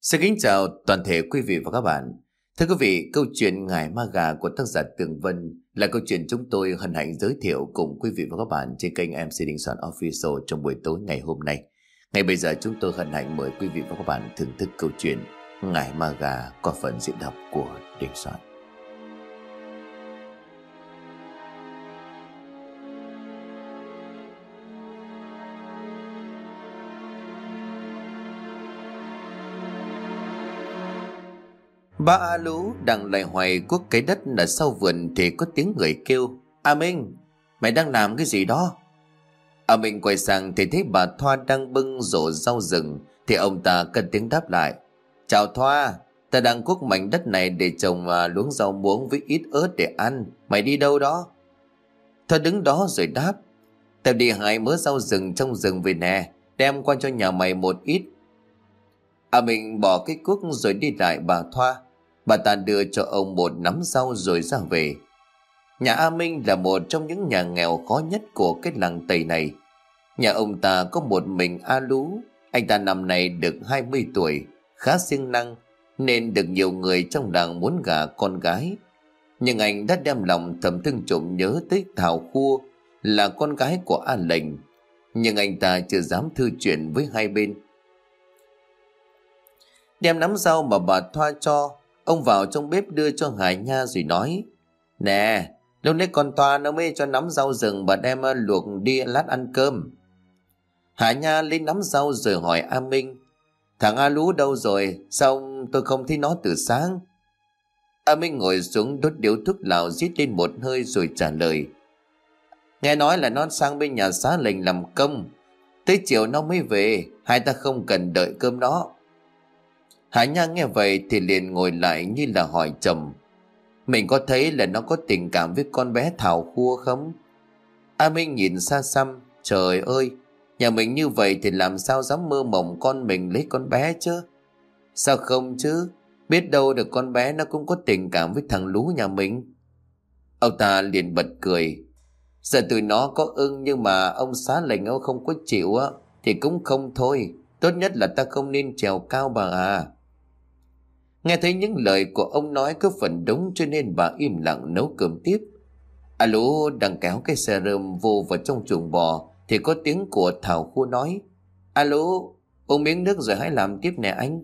Xin kính chào toàn thể quý vị và các bạn. Thưa quý vị, câu chuyện Ngải Ma Gà của tác giả Tường Vân là câu chuyện chúng tôi hân hạnh giới thiệu cùng quý vị và các bạn trên kênh MC Đình Soạn Official trong buổi tối ngày hôm nay. Ngay bây giờ chúng tôi hân hạnh mời quý vị và các bạn thưởng thức câu chuyện Ngải Ma Gà qua phần diễn đọc của Đình Soạn. Ba A Lú đang loay hoay cuốc cái đất ở sau vườn thì có tiếng người kêu: "A Minh, mày đang làm cái gì đó?" A Minh quay sang thì thấy bà Thoa đang bưng rổ rau rừng, thì ông ta cất tiếng đáp lại: "Chào Thoa, ta đang cuốc mảnh đất này để trồng luống rau muống với ít ớt để ăn. Mày đi đâu đó?" Thoa đứng đó rồi đáp: "Tao đi hái mớ rau rừng trong rừng về nè, đem qua cho nhà mày một ít." A Minh bỏ cái cuốc rồi đi lại bà Thoa. Bà ta đưa cho ông một nắm rau rồi ra về. Nhà A Minh là một trong những nhà nghèo khó nhất của cái làng Tây này. Nhà ông ta có một mình A Lú. Anh ta năm nay được 20 tuổi, khá siêng năng, nên được nhiều người trong làng muốn gả con gái. Nhưng anh đã đem lòng thầm thương trộm nhớ tới Thảo Khua, là con gái của A Lệnh. Nhưng anh ta chưa dám thư chuyện với hai bên. Đem nắm rau mà bà Thoa cho, ông vào trong bếp đưa cho Hải Nha rồi nói: "Nè, lúc nãy con Thoa nó mới cho nắm rau rừng, bà đem luộc đi lát ăn cơm." Hải Nha lấy nắm rau rồi hỏi A Minh: "Thằng A Lú đâu rồi? Sao tôi không thấy nó từ sáng?" A Minh ngồi xuống đốt điếu thuốc lào rít lên một hơi rồi trả lời: "Nghe nói là nó sang bên nhà xá Lệnh làm công, tới chiều nó mới về, hai ta không cần đợi cơm đó." Hải Nha nghe vậy thì liền ngồi lại như là hỏi chồng: "Mình có thấy là nó có tình cảm với con bé Thảo Khua không?" A Minh nhìn xa xăm: "Trời ơi, nhà mình như vậy thì làm sao dám mơ mộng con mình lấy con bé chứ?" "Sao không chứ, biết đâu được con bé nó cũng có tình cảm với thằng Lú nhà mình." Ông ta liền bật cười: "Giờ tụi nó có ưng, nhưng mà ông xá Lệnh ông không có chịu á thì cũng không thôi. Tốt nhất là ta không nên trèo cao bà à." Nghe thấy những lời của ông nói có phần đúng, cho nên bà im lặng nấu cơm tiếp. A Lú đang kéo cái xe rơm vô vào trong chuồng bò thì có tiếng của Thảo Khua nói: "A Lú, uống miếng nước rồi hãy làm tiếp nè anh."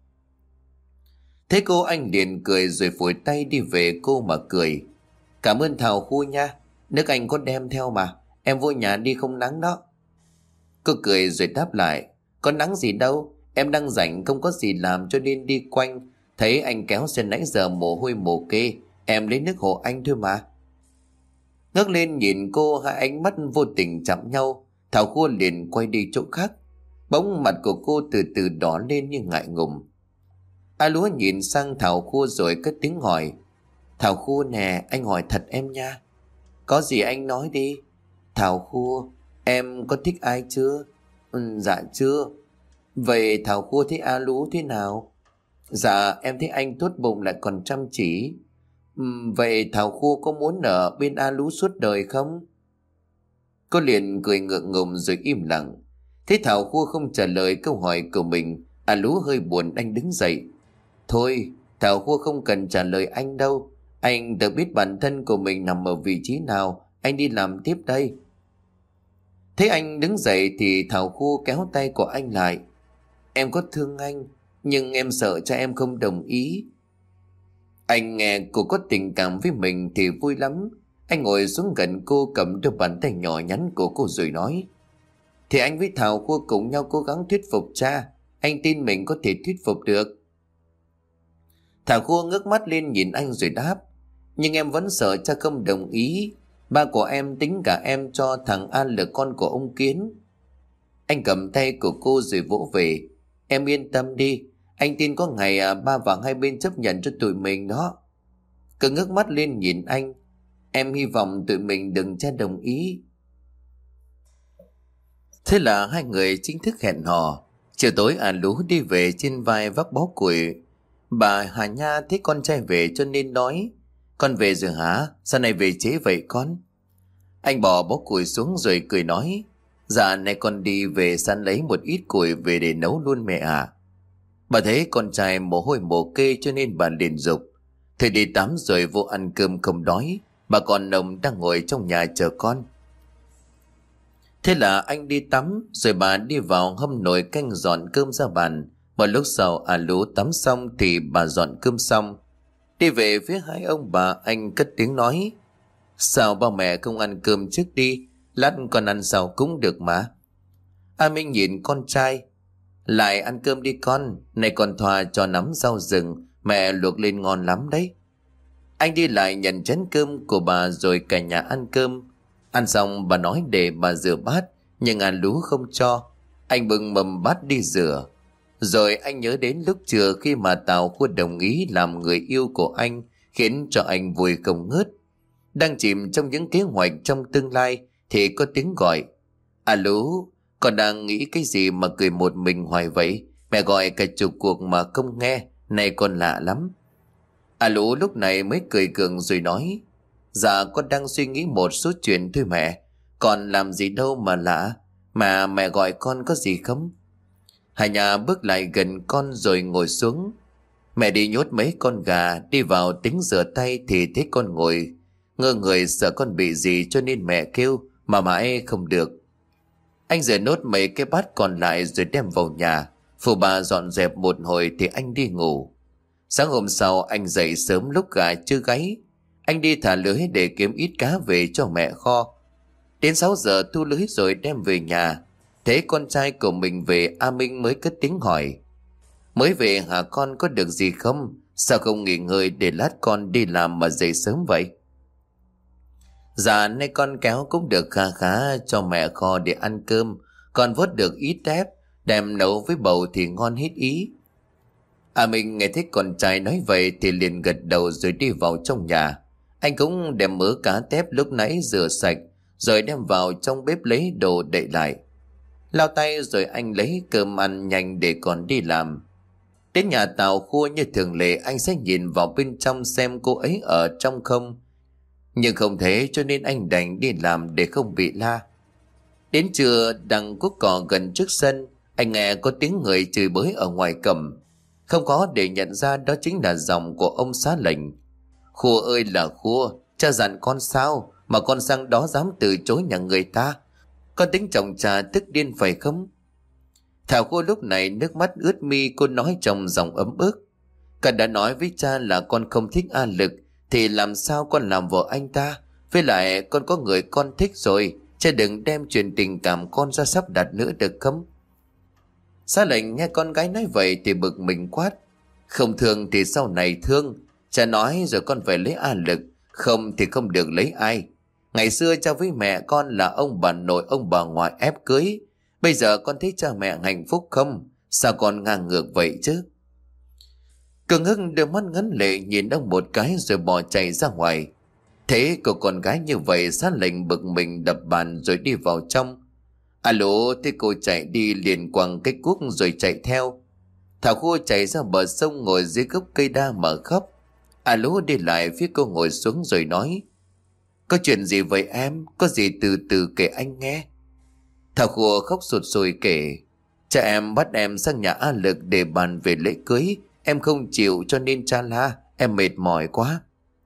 Thế cô anh liền cười rồi phủi tay đi về cô mà cười: "Cảm ơn Thảo Khua nha, nước anh có đem theo mà, em vô nhà đi không nắng đó." Cô cười rồi đáp lại: "Có nắng gì đâu, em đang rảnh không có gì làm cho nên đi quanh. Thấy anh kéo xe nãy giờ mồ hôi mồ kê, em lấy nước hộ anh thôi mà." Ngước lên nhìn cô, hai ánh mắt vô tình chạm nhau. Thảo Khua liền quay đi chỗ khác. Bỗng mặt của cô từ từ đỏ lên như ngại ngùng. A Lúa nhìn sang Thảo Khua rồi cất tiếng hỏi: "Thảo Khua nè, anh hỏi thật em nha." "Có gì anh nói đi." "Thảo Khua, em có thích ai chưa?" Dạ chưa." "Vậy Thảo Khua thấy A Lú thế nào?" "Dạ em thấy anh tốt bụng lại còn chăm chỉ." Vậy Thảo Khua có muốn ở bên A Lú suốt đời không?" Cô liền cười ngượng ngùng rồi im lặng. Thấy Thảo Khua không trả lời câu hỏi của mình, A Lú hơi buồn, anh đứng dậy: "Thôi, Thảo Khua không cần trả lời anh đâu. Anh tự biết bản thân của mình nằm ở vị trí nào, anh đi làm tiếp đây." Thấy anh đứng dậy thì Thảo Khua kéo tay của anh lại: "Em có thương anh, nhưng em sợ cha em không đồng ý." Anh nghe cô có tình cảm với mình thì vui lắm. Anh ngồi xuống gần cô, cầm đôi bàn tay nhỏ nhắn của cô rồi nói: "Thì anh với Thảo Khua cùng nhau cố gắng thuyết phục cha. Anh tin mình có thể thuyết phục được." Thảo Khua ngước mắt lên nhìn anh rồi đáp: "Nhưng em vẫn sợ cha không đồng ý. Ba của em tính cả em cho thằng An là con của ông Kiến." Anh cầm tay của cô rồi vỗ về: "Em yên tâm đi, anh tin có ngày ba và hai bên chấp nhận cho tụi mình đó." Cứ ngước mắt lên nhìn anh: "Em hy vọng tụi mình đừng cha đồng ý." Thế là hai người chính thức hẹn hò. Chiều tối A Lú đi về trên vai vác bó củi. Bà Hà Nha thấy con trai về cho nên nói: "Con về rồi hả? Sao này về trễ vậy con?" Anh bỏ bó củi xuống rồi cười nói: "Dạ này con đi về săn lấy một ít củi về để nấu luôn mẹ à." Bà thấy con trai mồ hôi mồ kê cho nên bà liền dục: "Thôi đi tắm rồi vô ăn cơm, không đói. Bà con nồng đang ngồi trong nhà chờ con." Thế là anh đi tắm, rồi bà đi vào hâm nồi canh dọn cơm ra bàn. Một lúc sau Lú tắm xong thì bà dọn cơm xong. Đi về phía hai ông bà, anh cất tiếng nói: "Sao ba mẹ không ăn cơm trước đi? Lát con ăn sau cũng được mà." A Minh nhìn con trai: "Lại ăn cơm đi con, này còn thoa cho nắm rau rừng, mẹ luộc lên ngon lắm đấy." Anh đi lại nhận chén cơm của bà rồi cả nhà ăn cơm. Ăn xong bà nói để bà rửa bát, nhưng Lú không cho. Anh bưng mâm bát đi rửa. Rồi anh nhớ đến lúc trưa khi mà Tào Khua đồng ý làm người yêu của anh, khiến cho anh vui không ngớt. Đang chìm trong những kế hoạch trong tương lai thì có tiếng gọi: "Lú, con đang nghĩ cái gì mà cười một mình hoài vậy? Mẹ gọi cả chục cuộc mà không nghe, này con lạ lắm." Lú lúc này mới cười gượng rồi nói: "Dạ con đang suy nghĩ một số chuyện thôi mẹ. Còn làm gì đâu mà lạ. Mà mẹ gọi con có gì không?" Hà Nhà bước lại gần con rồi ngồi xuống. Mẹ đi nhốt mấy con gà, đi vào tính rửa tay thì thấy con ngồi ngơ người, sợ con bị gì cho nên mẹ kêu mà mãi không được. Anh rửa nốt mấy cái bát còn lại rồi đem vào nhà. Phụ bà dọn dẹp một hồi thì anh đi ngủ. Sáng hôm sau anh dậy sớm lúc gà chưa gáy. Anh đi thả lưới để kiếm ít cá về cho mẹ kho. Đến 6 giờ thu lưới rồi đem về nhà. Thế con trai của mình về, A Minh mới cất tiếng hỏi: "Mới về hả con, có được gì không? Sao không nghỉ ngơi để lát con đi làm mà dậy sớm vậy?" "Dạ nay con kéo cũng được kha khá cho mẹ kho để ăn cơm. Con vớt được ít tép, đem nấu với bầu thì ngon hết ý." Mình nghe thấy con trai nói vậy thì liền gật đầu rồi đi vào trong nhà. Anh cũng đem mớ cá tép lúc nãy rửa sạch rồi đem vào trong bếp lấy đồ đậy lại. Lau tay rồi anh lấy cơm ăn nhanh để còn đi làm. Đến nhà Tào Khua như thường lệ, anh sẽ nhìn vào bên trong xem cô ấy ở trong không. Nhưng không thế cho nên anh đành đi làm để không bị la. Đến trưa đang cuốc cỏ gần trước sân, anh nghe có tiếng người chửi bới ở ngoài cổng. Không có để nhận ra đó chính là giọng của ông xá lệnh. "Khua ơi là Khua, cha dặn con sao mà con sang đó dám từ chối nhà người ta? Con tính chồng cha tức điên phải không?" Thảo Khua lúc này nước mắt ướt mi, cô nói trong giọng ấm ức: "Con đã nói với cha là con không thích A Lực, thì làm sao con làm vợ anh ta? Với lại con có người con thích rồi, cha đừng đem chuyện tình cảm con ra sắp đặt nữa được không?" Xá lệnh nghe con gái nói vậy thì bực mình quát: "Không thương thì sau này thương. Cha nói rồi con phải lấy A Lực, không thì không được lấy ai. Ngày xưa cha với mẹ con là ông bà nội ông bà ngoại ép cưới. Bây giờ con thấy cha mẹ hạnh phúc không? Sao con ngang ngược vậy chứ?" Cường Hưng đưa mắt ngấn lệ nhìn ông một cái rồi bỏ chạy ra ngoài. Thế cô con gái như vậy, Xá lệnh bực mình đập bàn rồi đi vào trong. Alo, thế cô chạy đi liền quăng cái cuốc rồi chạy theo. Thảo Khua chạy ra bờ sông ngồi dưới gốc cây đa mà khóc. Alo đi lại phía cô ngồi xuống rồi nói: "Có chuyện gì vậy em? Có gì từ từ kể anh nghe." Thảo Khua khóc sụt sùi kể: "Cha em bắt em sang nhà A Lực để bàn về lễ cưới. Em không chịu cho nên cha la, em mệt mỏi quá."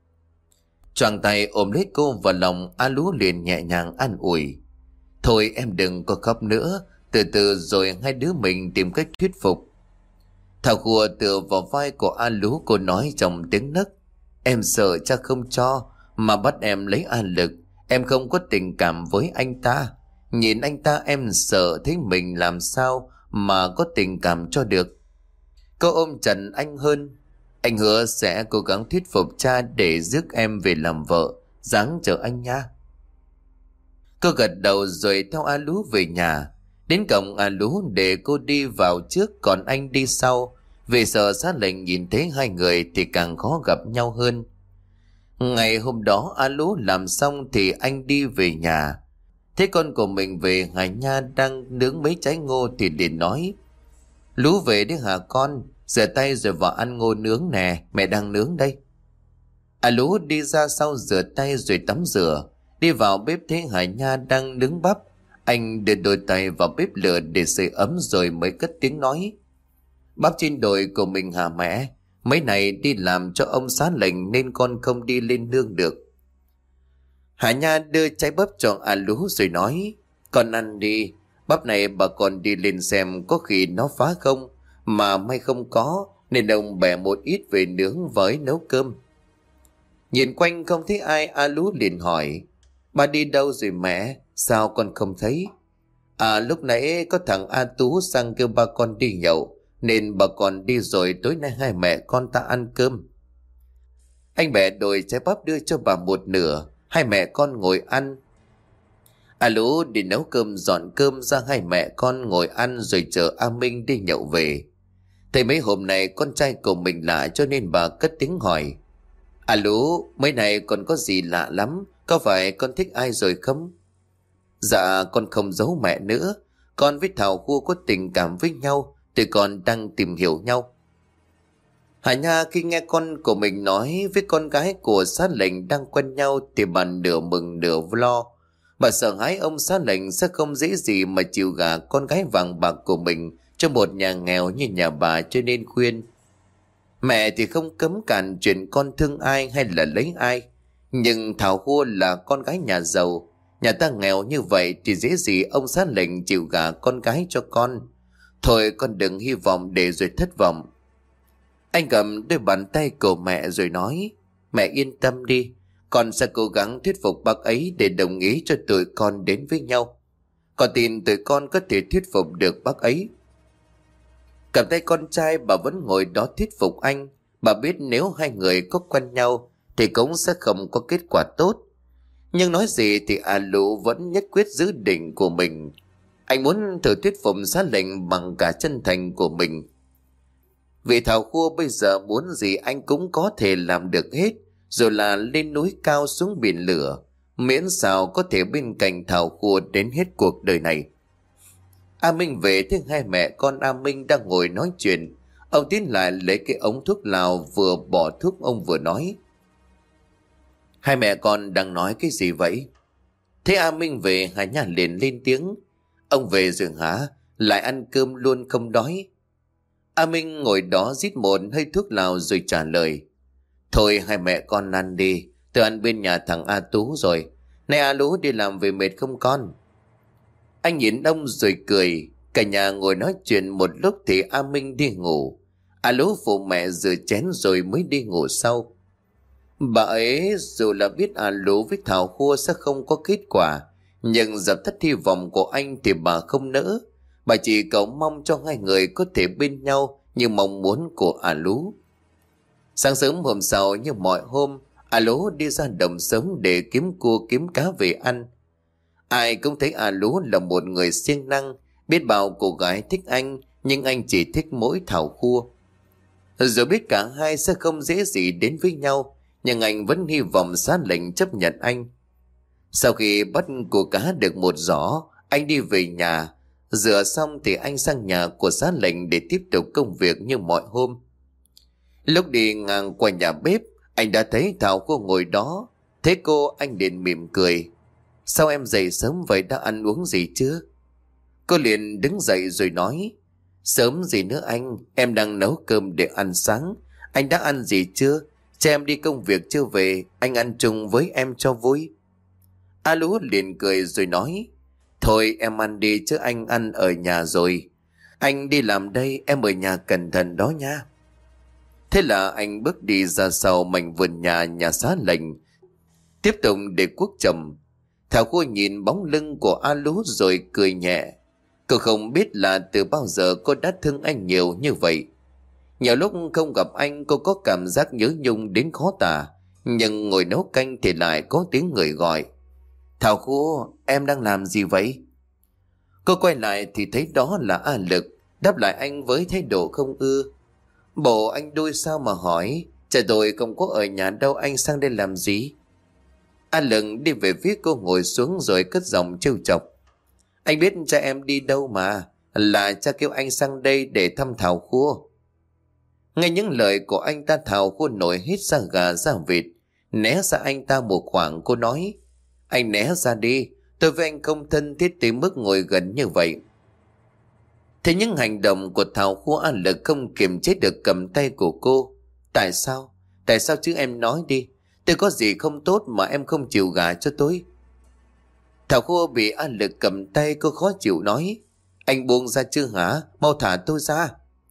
Choàng tay ôm lấy cô vào lòng, A Lú liền nhẹ nhàng an ủi: "Thôi em đừng có khóc nữa, từ từ rồi hai đứa mình tìm cách thuyết phục." Thảo Khua tựa vào vai của A Lú, cô nói trong tiếng nấc: "Em sợ cha không cho mà bắt em lấy A Lực. Em không có tình cảm với anh ta. Nhìn anh ta em sợ thấy mình làm sao mà có tình cảm cho được." Cô ôm chặt anh hơn: "Anh hứa sẽ cố gắng thuyết phục cha để rước em về làm vợ. Ráng chờ anh nha." Cô gật đầu rồi theo A Lú về nhà. Đến cổng A Lú để cô đi vào trước còn anh đi sau, vì sợ Xá lệnh nhìn thấy hai người thì càng khó gặp nhau hơn. Ngày hôm đó A Lú làm xong thì anh đi về nhà. Thế con của mình về, Hải Nha đang nướng mấy trái ngô thì liền nói: "Lú về đấy hả con? Rửa tay rồi vào ăn ngô nướng nè, mẹ đang nướng đây." A Lú đi ra sau rửa tay rồi tắm rửa. Đi vào bếp thấy Hải Nha đang nướng bắp. Anh đưa đôi tay vào bếp lửa để sưởi ấm rồi mới cất tiếng nói: Bác trên đồi của mình hả mẹ? Mấy này đi làm cho ông xá lệnh nên con không đi lên nương được. Hà Nha đưa trái bắp cho A Lú rồi nói, con ăn đi, bắp này bà còn đi lên xem có khi nó phá không, mà may không có, nên ông bẻ một ít về nướng với nấu cơm. Nhìn quanh không thấy ai, A Lú liền hỏi, bà đi đâu rồi mẹ, sao con không thấy? À, lúc nãy có thằng A Tú sang kêu ba con đi nhậu, nên bà con đi rồi, tối nay hai mẹ con ta ăn cơm. Anh bẻ đôi trái bắp đưa cho bà một nửa, hai mẹ con ngồi ăn. A Lú đi nấu cơm dọn cơm ra, hai mẹ con ngồi ăn rồi chờ A Minh đi nhậu về. Thấy mấy hôm nay con trai của mình lạ cho nên bà cất tiếng hỏi, A Lú, mấy này còn có gì lạ lắm, có phải con thích ai rồi không? Dạ con không giấu mẹ nữa, con với Thảo Khua có tình cảm với nhau, tụi con đang tìm hiểu nhau. Hà Nha khi nghe con của mình nói với con gái của xá lệnh đang quen nhau thì bà nửa mừng nửa lo. Bà sợ hãi ông xá lệnh sẽ không dễ gì mà chịu gả con gái vàng bạc của mình cho một nhà nghèo như nhà bà, cho nên khuyên. Mẹ thì không cấm cản chuyện con thương ai hay là lấy ai, nhưng Thảo Khua là con gái nhà giàu, nhà ta nghèo như vậy thì dễ gì ông xá lệnh chịu gả con gái cho con. Thôi con đừng hy vọng để rồi thất vọng. Anh cầm đôi bàn tay của mẹ rồi nói, mẹ yên tâm đi, con sẽ cố gắng thuyết phục bác ấy để đồng ý cho tụi con đến với nhau. Con tin tụi con có thể thuyết phục được bác ấy. Cầm tay con trai bà vẫn ngồi đó thuyết phục anh. Bà biết nếu hai người có quen nhau thì cũng sẽ không có kết quả tốt. Nhưng nói gì thì A Lũ vẫn nhất quyết giữ định của mình. Anh muốn thử thuyết phục xá lệnh bằng cả chân thành của mình. Vì Thảo Khua bây giờ muốn gì anh cũng có thể làm được hết, dù là lên núi cao xuống biển lửa, miễn sao có thể bên cạnh Thảo Khua đến hết cuộc đời này. A Minh về thấy hai mẹ con A Minh đang ngồi nói chuyện. Ông tiến lại lấy cái ống thuốc lào, vừa bỏ thuốc ông vừa nói, hai mẹ con đang nói cái gì vậy? Thế A Minh về, Hà Nha liền lên tiếng, ông về rồi hả? Lại ăn cơm luôn không đói? A Minh ngồi đó rít một hơi thuốc lào rồi trả lời, thôi hai mẹ con ăn đi, tôi ăn bên nhà thằng A Tú rồi. Này A Lú đi làm về mệt không con? Anh nhìn ông rồi cười. Cả nhà ngồi nói chuyện một lúc thì A Minh đi ngủ. A Lú phụ mẹ rửa chén rồi mới đi ngủ sau. Bà ấy dù là biết A Lú với Thảo Khua sẽ không có kết quả, nhưng dập tắt hy vọng của anh thì bà không nỡ. Bà chỉ cầu mong cho hai người có thể bên nhau như mong muốn của A Lú. Sáng sớm hôm sau như mọi hôm, A Lú đi ra đồng sớm để kiếm cua kiếm cá về ăn. Ai cũng thấy A Lú là một người siêng năng, biết bao cô gái thích anh, nhưng anh chỉ thích mỗi Thảo Khua. Rồi biết cả hai sẽ không dễ gì đến với nhau, nhưng anh vẫn hy vọng xá lệnh chấp nhận anh. Sau khi bắt cua cá được một giỏ, anh đi về nhà. Rửa xong thì anh sang nhà của xá lệnh để tiếp tục công việc như mọi hôm. Lúc đi ngang qua nhà bếp, anh đã thấy Thảo Khua ngồi đó. Thấy cô, anh liền mỉm cười. Sao em dậy sớm vậy, đã ăn uống gì chưa? Cô liền đứng dậy rồi nói, sớm gì nữa anh, em đang nấu cơm để ăn sáng. Anh đã ăn gì chưa? Cha em đi công việc chưa về, anh ăn chung với em cho vui. A Lú liền cười rồi nói, thôi em ăn đi chứ anh ăn ở nhà rồi. Anh đi làm đây, em ở nhà cẩn thận đó nha. Thế là anh bước đi ra sau mảnh vườn nhà xá lệnh, tiếp tục để cuốc trầm. Thảo Khua nhìn bóng lưng của A Lú rồi cười nhẹ. Cô không biết là từ bao giờ cô đã thương anh nhiều như vậy. Nhiều lúc không gặp anh cô có cảm giác nhớ nhung đến khó tả, nhưng ngồi nấu canh thì lại có tiếng người gọi. Thảo Khua, em đang làm gì vậy? Cô quay lại thì thấy đó là A Lực, đáp lại anh với thái độ không ưa. Bộ anh đuôi sao mà hỏi, trời tôi không có ở nhà đâu, anh sang đây làm gì? A Lực đi về phía cô ngồi xuống rồi cất giọng trêu chọc. Anh biết cha em đi đâu mà, là cha kêu anh sang đây để thăm Thảo Khua. Nghe những lời của anh ta, Thảo Khua nổi hết da gà da vịt, né ra anh ta một khoảng. Cô nói, anh né ra đi, tôi với anh không thân thiết tới mức ngồi gần như vậy. Thế những hành động của Thảo Khua, A Lực không kiềm chế được cầm tay của cô. Tại sao? Tại sao chứ em nói đi. Tôi có gì không tốt mà em không chịu gả cho tôi? Thảo Khua bị A Lực cầm tay, cô khó chịu nói. Anh buông ra chưa hả? Mau thả tôi ra.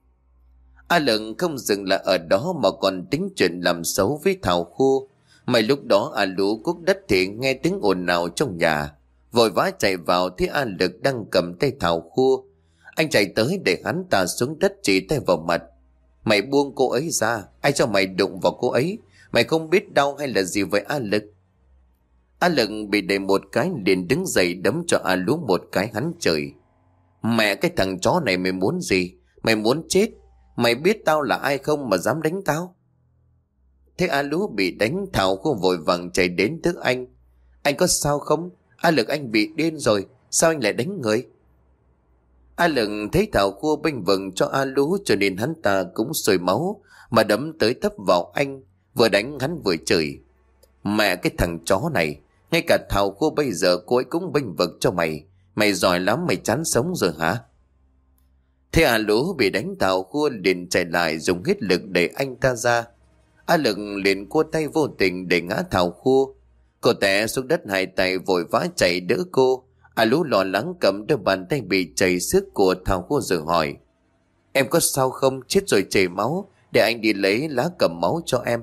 A Lực không dừng lại ở đó mà còn tính chuyện làm xấu với Thảo Khua. May lúc đó A Lú cuốc đất thì nghe tiếng ồn ào trong nhà, vội vã chạy vào thấy A Lực đang cầm tay Thảo Khua. Anh chạy tới để hắn ta xuống đất, chỉ tay vào mặt. Mày buông cô ấy ra, ai cho mày đụng vào cô ấy? Mày không biết đau hay là gì vậy A Lực? A Lực bị đẩy một cái liền đứng dậy đấm cho A Lú một cái hắn trời. Mẹ cái thằng chó này, mày muốn gì? Mày muốn chết? Mày biết tao là ai không mà dám đánh tao? Thế A Lú bị đánh, Thảo Khua vội vàng chạy đến trước anh. Anh có sao không? A Lực, anh bị điên rồi, sao anh lại đánh người? A Lực thấy Thảo Khua bênh vực cho A Lú cho nên hắn ta cũng sôi máu mà đấm tới tấp vào anh, vừa đánh hắn vừa chửi. Mẹ cái thằng chó này, ngay cả Thảo Khua bây giờ cô ấy cũng bênh vực cho mày. Mày giỏi lắm, mày chán sống rồi hả? Thế A Lú bị đánh, Thảo Khua liền chạy lại dùng hết lực để anh ta ra. A Lực liền cua tay vô tình để ngã Thảo Khua. Cô té xuống đất, hai tay vội vã chạy đỡ cô. A Lú lo lắng cầm đôi bàn tay bị chảy xước của Thảo Khua rồi hỏi. Em có sao không? Chết rồi chảy máu, để anh đi lấy lá cầm máu cho em.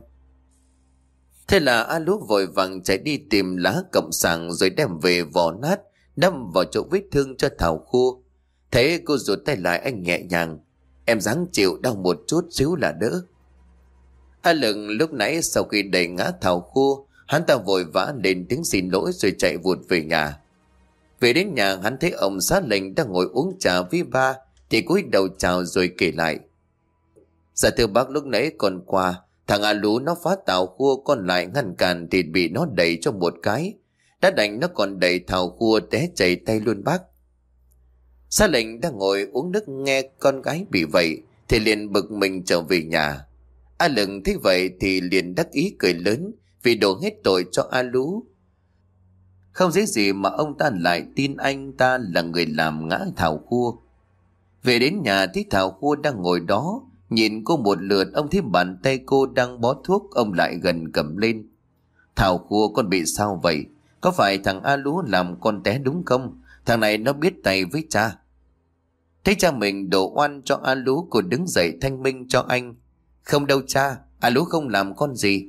Thế là A Lú vội vàng chạy đi tìm lá cẩm sàng rồi đem về vò nát, đâm vào chỗ vết thương cho Thảo Khua. Thế cô rụt tay lại, anh nhẹ nhàng. Em ráng chịu, đau một chút xíu là đỡ. A Lực lúc nãy sau khi đẩy ngã Thảo Khua, hắn ta vội vã lên tiếng xin lỗi rồi chạy vụt về nhà. Về đến nhà, hắn thấy ông Xá Lệnh đang ngồi uống trà với ba thì cúi đầu chào rồi kể lại. Dạ thưa bác, lúc nãy còn qua thằng A Lú nó phá Thảo Khua, còn lại ngăn cản thì bị nó đẩy cho một cái, đã đánh nó còn đẩy Thảo Khua té chảy tay luôn bác. Xá Lệnh đang ngồi uống nước nghe con gái bị vậy thì liền bực mình trở về nhà. A Lực thấy vậy thì liền đắc ý cười lớn vì đổ hết tội cho A Lú. Không dễ gì mà ông ta lại tin anh ta là người làm ngã Thảo Khua. Về đến nhà thấy Thảo Khua đang ngồi đó, nhìn cô một lượt, ông thấy bàn tay cô đang bó thuốc, ông lại gần cầm lên. Thảo Khua, con bị sao vậy? Có phải thằng A Lú làm con té đúng không? Thằng này nó biết tay với cha. Thấy cha mình đổ oan cho A Lú, cô đứng dậy thanh minh cho anh. Không đâu cha, A Lú không làm con gì.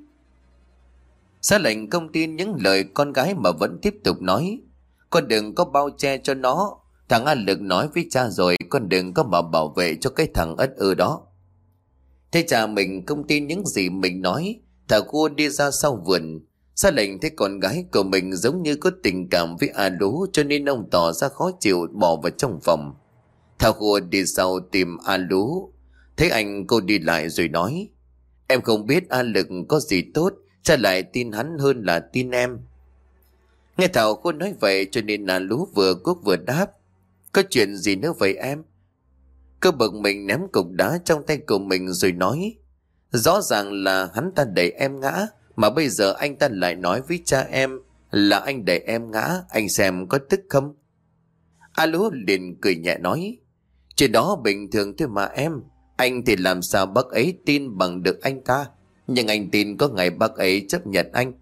Xá Lệnh không tin những lời con gái mà vẫn tiếp tục nói. Con đừng có bao che cho nó. Thằng A Lực nói với cha rồi, con đừng có mà bảo vệ cho cái thằng ất ư đó. Thế cha mình không tin những gì mình nói. Thảo Khua đi ra sau vườn. Xá Lệnh thấy con gái của mình giống như có tình cảm với A Lú, cho nên ông tỏ ra khó chịu bỏ vào trong phòng. Thảo Khua đi sau tìm A Lú. Thấy anh, cô đi lại rồi nói. Em không biết A Lực có gì tốt, cha lại tin hắn hơn là tin em. Nghe Thảo Khua nói vậy cho nên A Lú vừa cuốc vừa đáp. Có chuyện gì nữa vậy em? Cô bực mình ném cục đá trong tay của mình rồi nói. Rõ ràng là hắn ta đẩy em ngã, mà bây giờ anh ta lại nói với cha em là anh đẩy em ngã, anh xem có tức không? A Lú liền cười nhẹ nói. Chuyện đó bình thường thôi mà em. Anh thì làm sao bác ấy tin bằng được anh ta, nhưng anh tin có ngày bác ấy chấp nhận anh.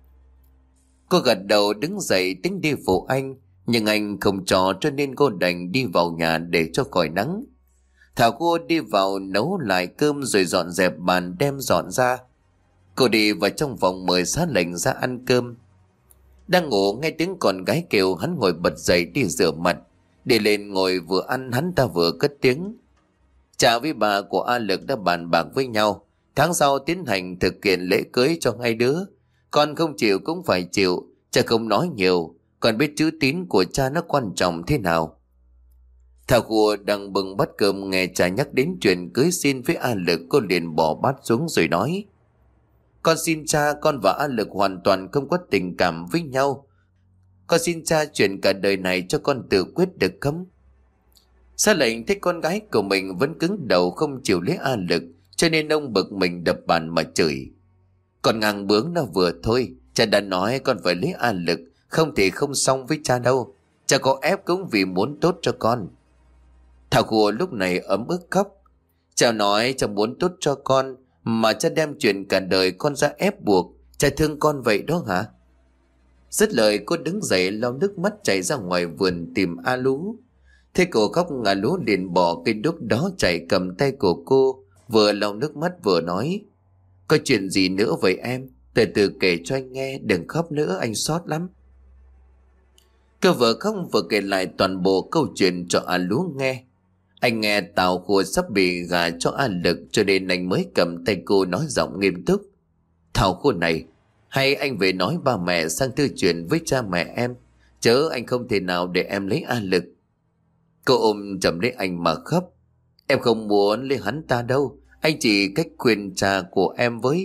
Cô gật đầu đứng dậy tính đi phụ anh, nhưng anh không cho nên cô đành đi vào nhà để cho khỏi nắng. Thảo Khua đi vào nấu lại cơm rồi dọn dẹp bàn đem dọn ra. Cô đi vào trong phòng mời Xá Lệnh ra ăn cơm. Đang ngủ nghe tiếng con gái kêu, hắn ngồi bật dậy đi rửa mặt. Đi lên ngồi vừa ăn, hắn ta vừa cất tiếng. Cha với bà của A Lực đã bàn bạc với nhau, tháng sau tiến hành thực hiện lễ cưới cho hai đứa. Con không chịu cũng phải chịu, cha không nói nhiều, con biết chữ tín của cha nó quan trọng thế nào. Thảo Khua đang bưng bát cơm nghe cha nhắc đến chuyện cưới xin với A Lực, cô liền bỏ bát xuống rồi nói. Con xin cha, con và A Lực hoàn toàn không có tình cảm với nhau. Con xin cha chuyện cả đời này cho con tự quyết được không? Xá Lệnh thấy con gái của mình vẫn cứng đầu không chịu lấy A Lực, cho nên ông bực mình đập bàn mà chửi. Con ngang bướng nó vừa thôi, cha đã nói con phải lấy A Lực, không thì không xong với cha đâu. Cha có ép cũng vì muốn tốt cho con. Thảo Khua lúc này ấm ức khóc. Cha nói cha muốn tốt cho con, mà cha đem chuyện cả đời con ra ép buộc. Cha thương con vậy đó hả? Dứt lời cô đứng dậy lau nước mắt chạy ra ngoài vườn tìm A Lú. Thế cô khóc, A Lú liền bỏ cây đuốc đó chạy cầm tay của cô, vừa lau nước mắt vừa nói: Có chuyện gì nữa vậy em? Từ từ kể cho anh nghe, đừng khóc nữa, anh xót lắm. Cô vừa khóc vừa kể lại toàn bộ câu chuyện cho A Lú nghe. Anh nghe Tào Khua sắp bị gả cho A Lực, cho nên anh mới cầm tay cô nói giọng nghiêm túc: Thảo Khua này, hay anh về nói ba mẹ sang thư chuyện với cha mẹ em, chớ anh không thể nào để em lấy A Lực. Cô ôm chầm lấy anh mà khóc: Em không muốn lấy hắn ta đâu, anh chỉ cách khuyên cha của em với.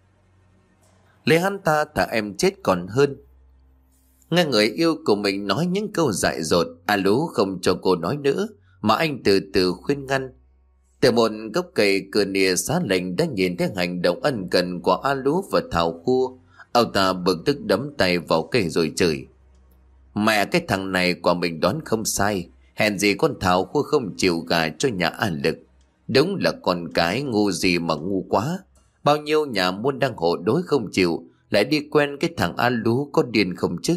Lấy hắn ta thà em chết còn hơn. Nghe người yêu của mình nói những câu dại dột, A Lú không cho cô nói nữa, mà anh từ từ khuyên ngăn. Từ một gốc cây cửa nìa xá lệnh đã nhìn thấy hành động ân cần của A Lú và Thảo Khua. Ông ta bực tức đấm tay vào cây rồi chửi: Mẹ, cái thằng này quả mình đoán không sai, hèn gì con Thảo Khua không chịu gả cho nhà A Lực. Đúng là con cái ngu gì mà ngu quá. Bao nhiêu nhà môn đăng hộ đối không chịu, lại đi quen cái thằng A Lú, có điên không chứ?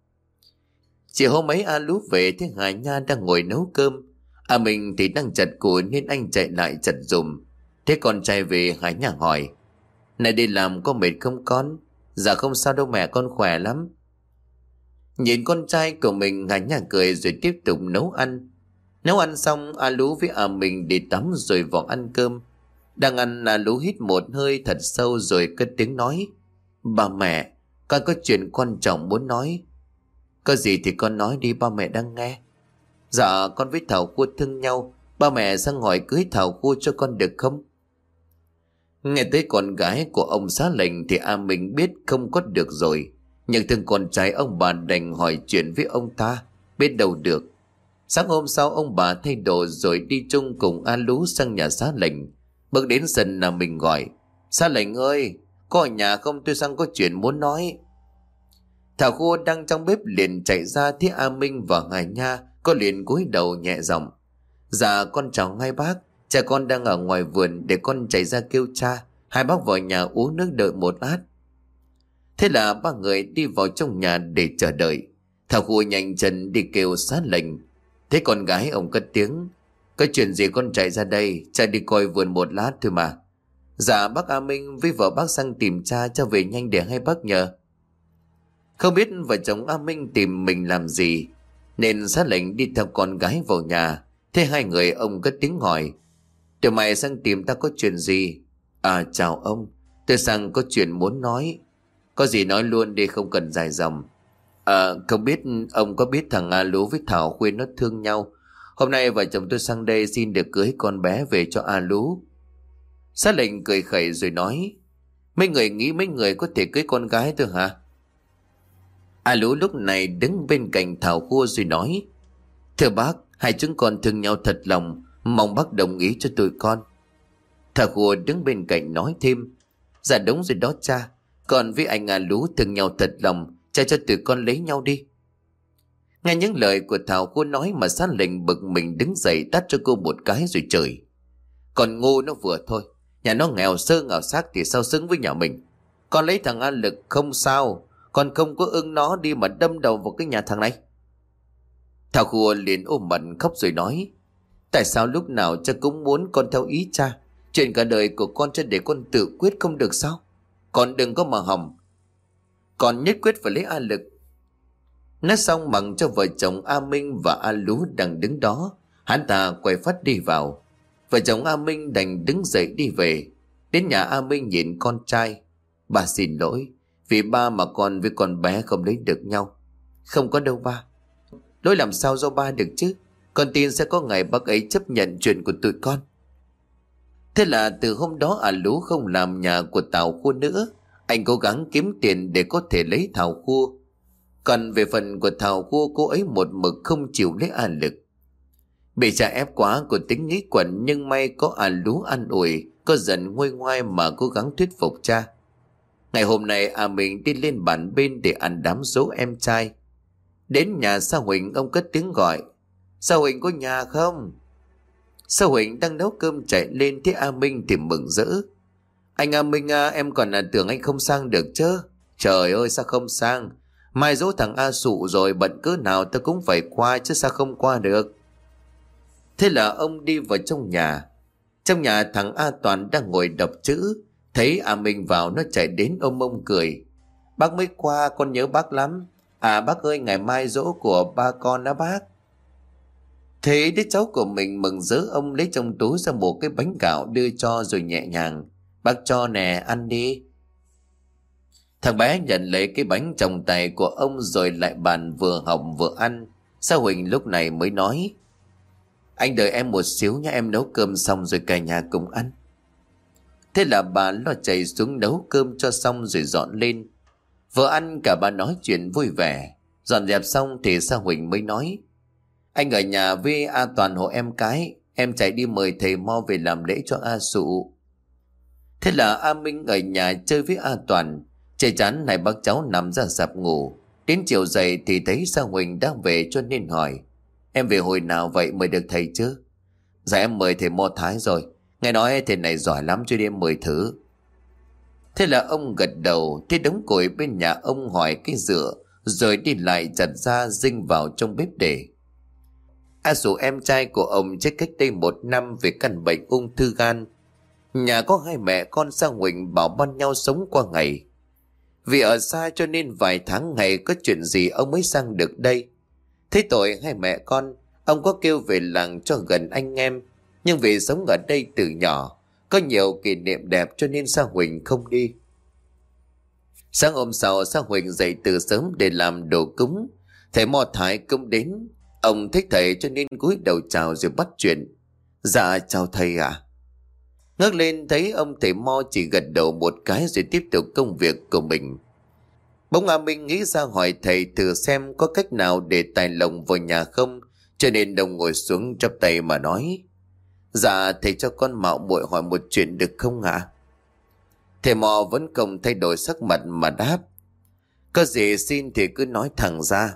Chiều hôm ấy A Lú về thấy Hà Nha đang ngồi nấu cơm. A Minh thì đang chặt củi nên anh chạy lại chặt giùm. Thế con trai về, Hà Nha hỏi: Này đi làm có mệt không con? Dạ không sao đâu mẹ, con khỏe lắm. Nhìn con trai của mình, Hà Nha cười rồi tiếp tục nấu ăn. Nấu ăn xong, A Lú với A Minh đi tắm rồi vào ăn cơm. Đang ăn, A Lú hít một hơi thật sâu rồi cất tiếng nói: Ba mẹ, con có chuyện quan trọng muốn nói. Có gì thì con nói đi, ba mẹ đang nghe. Dạ con với Thảo Khua thương nhau, ba mẹ sang hỏi cưới Thảo Khua cho con được không? Nghe tới con gái của ông xá lệnh thì A Minh biết không có được rồi. Nhưng thương con trai, ông bà đành hỏi chuyện với ông ta, biết đâu được. Sáng hôm sau, ông bà thay đồ rồi đi chung cùng A Lú sang nhà xá lệnh. Bước đến sân là mình gọi: Xá lệnh ơi, có ở nhà không, tôi sang có chuyện muốn nói. Thảo Khua đang trong bếp liền chạy ra thấy A Minh và Hải Nha, có liền cúi đầu nhẹ giọng: Dạ con chào hai bác, cha con đang ở ngoài vườn, để con chạy ra kêu cha. Hai bác vào nhà uống nước đợi một lát. Thế là ba người đi vào trong nhà để chờ đợi. Thảo Khua nhanh chân đi kêu xá lệnh. Thế con gái ông cất tiếng: Có chuyện gì con chạy ra đây, cha đi coi vườn một lát thôi mà. Dạ bác A Minh với vợ bác sang tìm cha về nhanh để hai bác nhờ. Không biết vợ chồng A Minh tìm mình làm gì, nên xá lệnh đi theo con gái vào nhà. Thế hai người ông cất tiếng hỏi: Tụi mày sang tìm ta có chuyện gì? À chào ông, tôi sang có chuyện muốn nói. Có gì nói luôn đi, không cần dài dòng. Không biết ông có biết thằng A Lú với Thảo Khuyên nó thương nhau. Hôm nay vợ chồng tôi sang đây xin được cưới con bé về cho A Lú. Xá lệnh cười khẩy rồi nói: Mấy người nghĩ mấy người có thể cưới con gái tôi hả? A Lú lúc này đứng bên cạnh Thảo Khua rồi nói: Thưa bác, hai chúng con thương nhau thật lòng, mong bác đồng ý cho tụi con. Thảo Khua đứng bên cạnh nói thêm: Dạ đúng rồi đó cha, con với anh A Lú thương nhau thật lòng, cha cho tụi con lấy nhau đi. Nghe những lời của Thảo Khua nói mà xá lệnh bực mình đứng dậy tát cho cô một cái rồi chửi: Còn ngu nó vừa thôi, nhà nó nghèo sơ nghèo xác thì sao xứng với nhà mình. Con lấy thằng A Lực không sao, con không có ưng nó đi mà đâm đầu vào cái nhà thằng này. Thảo Khua liền ôm mặt khóc rồi nói: Tại sao lúc nào cha cũng muốn con theo ý cha? Chuyện cả đời của con cha để con tự quyết không được sao? Con đừng có mà hòng, con nhất quyết phải lấy A Lực. Nói xong mặc cho vợ chồng A Minh và A Lú đang đứng đó, hắn ta quay phát đi vào. Vợ chồng A Minh đành đứng dậy đi về. Đến nhà A Minh nhìn con trai: Ba xin lỗi, vì ba mà con với con bé không lấy được nhau. Không có đâu ba. Lỗi làm sao do ba được chứ? Con tin sẽ có ngày bác ấy chấp nhận chuyện của tụi con. Thế là từ hôm đó A Lú không làm nhà của Thảo Khua nữa. Anh cố gắng kiếm tiền để có thể lấy Thảo Khua. Còn về phần của Thảo Khua, cô ấy một mực không chịu lấy A Lực. Bị cha ép quá, cô tính nghĩ quẩn, nhưng may có A Lú an ủi, có dần nguôi ngoai mà cố gắng thuyết phục cha. Ngày hôm nay A Minh đi lên bàn bên để ăn đám dỗ em trai. Đến nhà Sa Huỳnh, ông cất tiếng gọi: Sa Huỳnh có nhà không? Sa Huỳnh đang nấu cơm chạy lên thấy A Minh thì mừng rỡ. Anh A Minh à, em còn tưởng anh không sang được chứ. Trời ơi sao không sang? Mai dỗ thằng A Sụ rồi, bận cỡ nào ta cũng phải qua chứ sao không qua được. Thế là ông đi vào trong nhà. Trong nhà thằng A Toàn đang ngồi đọc chữ. Thấy A Minh vào nó chạy đến ôm ông cười. Bác mới qua, con nhớ bác lắm. À bác ơi, ngày mai dỗ của ba con đó bác. Thế đứa cháu của mình mừng rỡ, ông lấy trong túi ra một cái bánh gạo đưa cho rồi nhẹ nhàng. Bác cho nè, ăn đi. Thằng bé nhận lấy cái bánh trong tay của ông rồi lại bàn vừa học vừa ăn. Sa Huỳnh lúc này mới nói: Anh đợi em một xíu nhé, em nấu cơm xong rồi cả nhà cùng ăn. Thế là bà lo chạy xuống nấu cơm cho xong rồi dọn lên. Vừa ăn cả bà nói chuyện vui vẻ. Dọn dẹp xong thì Sa Huỳnh mới nói: Anh ở nhà với A Toàn hộ em cái. Em chạy đi mời thầy Mo về làm lễ cho A Sụ. Thế là A Minh ở nhà chơi với A Toàn. Trời chán này bác cháu nằm ra sạp ngủ. Đến chiều dậy thì thấy Sa Huỳnh đang về cho nên hỏi: Em về hồi nào vậy, mời được thầy chứ? Dạ em mời thầy Mo Thái rồi. Nghe nói thầy này giỏi lắm cho nên mời thử. Thế là ông gật đầu. Thế đống củi bên nhà ông hỏi cái dựa, rồi đi lại chặt ra dinh vào trong bếp để. A Sụ em trai của ông chết cách đây 1 năm vì căn bệnh ung thư gan. Nhà có 2 mẹ con Sa Huỳnh bảo ban nhau sống qua ngày. Vì ở xa cho nên vài tháng ngày có chuyện gì ông mới sang được đây. Thấy tội 2 mẹ con, ông có kêu về làng cho gần anh em. Nhưng vì sống ở đây từ nhỏ, có nhiều kỷ niệm đẹp cho nên Sa Huỳnh không đi. Sáng hôm sau, Sa Huỳnh dậy từ sớm để làm đồ cúng. Thầy Mo Thái cũng đến. Ông thích thầy cho nên cúi đầu chào rồi bắt chuyện. Dạ chào thầy ạ. Ngước lên thấy ông thầy Mo chỉ gật đầu một cái rồi tiếp tục công việc của mình. Bỗng A Minh nghĩ ra hỏi thầy thử xem có cách nào để tài lộc vào nhà không, cho nên đồng ngồi xuống chắp tay mà nói: Dạ thầy cho con mạo muội hỏi một chuyện được không ạ? Thầy Mo vẫn không thay đổi sắc mặt mà đáp: Có gì xin thì cứ nói thẳng ra.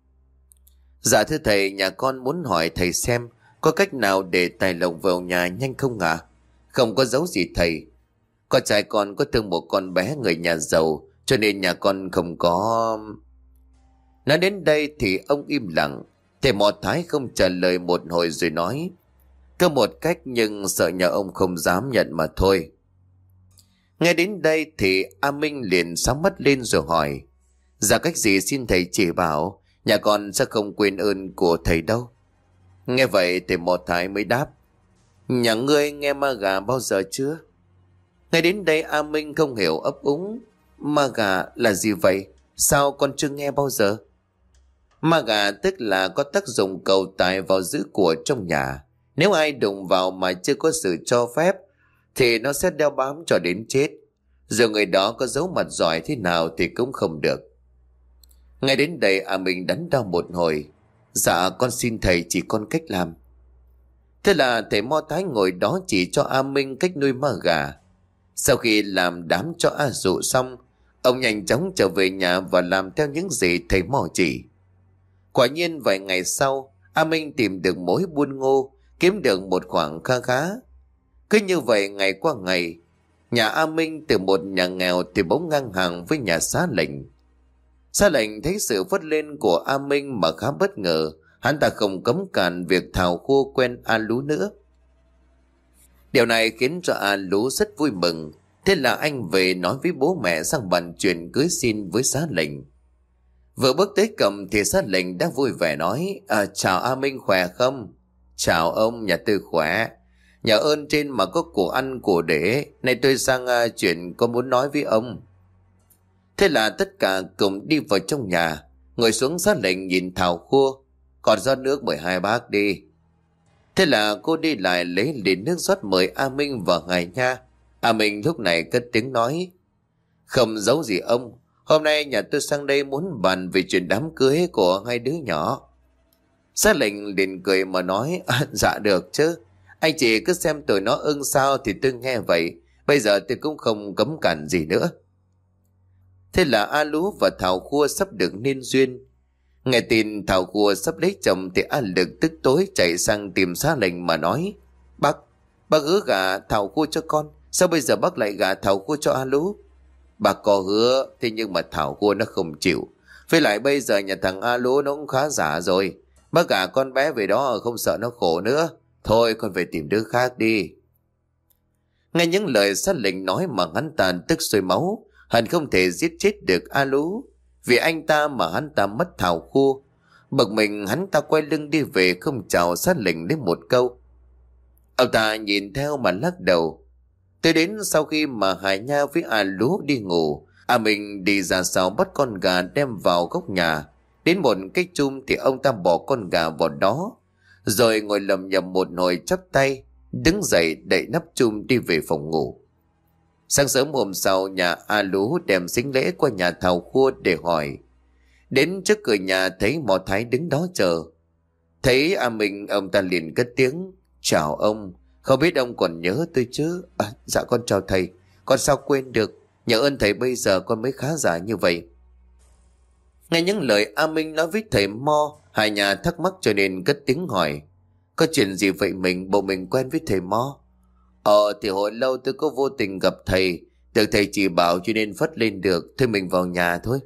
Dạ thưa thầy, nhà con muốn hỏi thầy xem có cách nào để tài lộc vào nhà nhanh không ạ? Không có giấu gì thầy. Con trai con có thương một con bé người nhà giàu, cho nên nhà con không có... Nói đến đây thì ông im lặng. Thầy Mo Thái không trả lời một hồi rồi nói: Có một cách nhưng sợ nhà ông không dám nhận mà thôi. Nghe đến đây thì A Minh liền sáng mắt lên rồi hỏi: Dạ cách gì xin thầy chỉ bảo, nhà con sẽ không quên ơn của thầy đâu. Nghe vậy thầy Mo Thái mới đáp: Nhà ngươi nghe ma gà bao giờ chưa? Ngay đến đây A Minh không hiểu ấp úng: Ma gà là gì vậy? Sao con chưa nghe bao giờ? Ma gà tức là có tác dụng cầu tài vào giữ của trong nhà. Nếu ai đụng vào mà chưa có sự cho phép thì nó sẽ đeo bám cho đến chết. Dù người đó có giấu mặt giỏi thế nào thì cũng không được. Ngay đến đây A Minh đắn đo một hồi. Dạ con xin thầy chỉ con cách làm. Thế là thầy Mo Thái ngồi đó chỉ cho A Minh cách nuôi ma gà. Sau khi làm đám cho A Sụ xong, ông nhanh chóng trở về nhà và làm theo những gì thầy Mo chỉ. Quả nhiên vài ngày sau, A Minh tìm được mối buôn ngô, kiếm được một khoản kha khá. Cứ như vậy ngày qua ngày, nhà A Minh từ một nhà nghèo thì bỗng ngang hàng với nhà Xá Lệnh. Xá Lệnh thấy sự vất lên của A Minh mà khá bất ngờ. Hắn ta không cấm cản việc Thảo Khua quen A Lú nữa. Điều này khiến cho A Lú rất vui mừng. Thế là anh về nói với bố mẹ sang bàn chuyện cưới xin với Xá Lệnh. Vừa bước tới cổng thì Xá Lệnh đã vui vẻ nói: Chào A Minh khỏe không? Chào ông, nhà tôi khỏe. Nhờ ơn trên mà có của ăn của để. Nay tôi sang chuyện có muốn nói với ông. Thế là tất cả cùng đi vào trong nhà. Ngồi xuống Xá Lệnh nhìn Thảo Khua: Còn rót nước mời 2 bác đi. Thế là cô đi lại lấy ly nước rót mời A Minh và Ngài Nha. A Minh lúc này cất tiếng nói: Không giấu gì ông, hôm nay nhà tôi sang đây muốn bàn về chuyện đám cưới của 2 đứa nhỏ. Xá Lệnh liền cười mà nói: Dạ được chứ, anh chị cứ xem tụi nó ưng sao thì tôi nghe vậy. Bây giờ tôi cũng không cấm cản gì nữa. Thế là A Lú và Thảo Khua sắp được nên duyên. Nghe tin Thảo Khua sắp lấy chồng thì A Lực tức tối chạy sang tìm Xá Lệnh mà nói: Bác hứa gả Thảo Khua cho con. Sao bây giờ bác lại gả Thảo Khua cho A Lú? Bác có hứa, thế nhưng mà Thảo Khua nó không chịu. Với lại bây giờ nhà thằng A Lú nó cũng khá giả rồi. Bác gả con bé về đó không sợ nó khổ nữa. Thôi con về tìm đứa khác đi. Nghe những lời sát lệnh nói mà hắn ta tức sôi máu. Hận không thể giết chết được A Lú. Vì anh ta mà hắn ta mất Thảo Khua. Bực mình hắn ta quay lưng đi về, không chào sát lệnh đến một câu. Ông ta nhìn theo mà lắc đầu. Tới đến sau khi mà Hải Nha với A Lú đi ngủ, mình đi ra sau bắt con gà đem vào góc nhà. Đến một cái chum thì ông ta bỏ con gà vào đó, rồi ngồi lầm nhầm một hồi chắp tay, đứng dậy đậy nắp chum đi về phòng ngủ. Sáng sớm hôm sau, nhà A Lú đem sính lễ qua nhà Thảo Khua để hỏi. Đến trước cửa nhà thấy Mò Thái đứng đó chờ. Thấy A Minh, ông ta liền cất tiếng. Chào ông, không biết ông còn nhớ tôi chứ? Dạ con chào thầy, con sao quên được, nhờ ơn thầy bây giờ con mới khá giả như vậy. Nghe những lời A Minh nói với thầy Mo, Hải Nhà thắc mắc cho nên cất tiếng hỏi. Có chuyện gì vậy mình, bộ mình quen với thầy Mo? Thì hồi lâu tôi có vô tình gặp thầy, được thầy chỉ bảo cho nên phất lên được, thôi mình vào nhà thôi.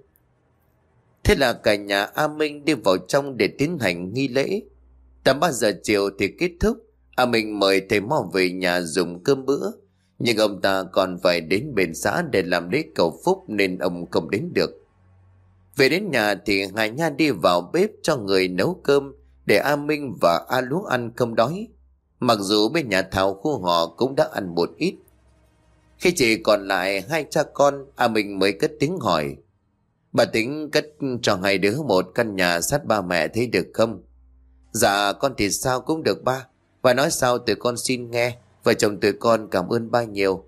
Thế là cả nhà A Minh đi vào trong để tiến hành nghi lễ. Tầm 3 giờ chiều thì kết thúc. A Minh mời thầy Mo về nhà dùng cơm bữa, nhưng ông ta còn phải đến bên xã để làm lễ cầu phúc nên ông không đến được. Về đến nhà thì Hải Nha đi vào bếp cho người nấu cơm để A Minh và A Lú ăn không đói. Mặc dù bên nhà Thảo Khua họ cũng đã ăn một ít. Khi chỉ còn lại hai cha con, A Minh mới cất tiếng hỏi. Bà tính cất cho hai đứa một căn nhà sát ba mẹ thấy được không? Dạ con thì sao cũng được ba. Bà nói sao tụi con xin nghe. Vợ chồng tụi con cảm ơn ba nhiều.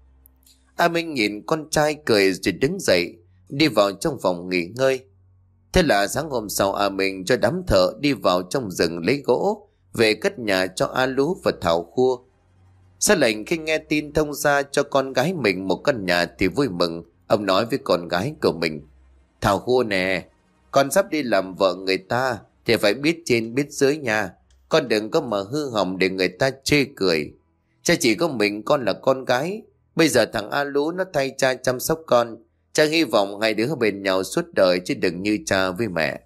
A Minh nhìn con trai cười rồi đứng dậy, đi vào trong phòng nghỉ ngơi. Thế là sáng hôm sau A Minh cho đám thợ đi vào trong rừng lấy gỗ về cất nhà cho A Lú và Thảo Khua. Sa lệnh khi nghe tin thông gia cho con gái mình một căn nhà thì vui mừng. Ông nói với con gái của mình. Thảo Khua nè, con sắp đi làm vợ người ta thì phải biết trên biết dưới nha. Con đừng có mà hư hỏng để người ta chê cười. Cha chỉ có mình con là con gái. Bây giờ thằng A Lú nó thay cha chăm sóc con. Cha hy vọng hai đứa bên nhau suốt đời chứ đừng như cha với mẹ.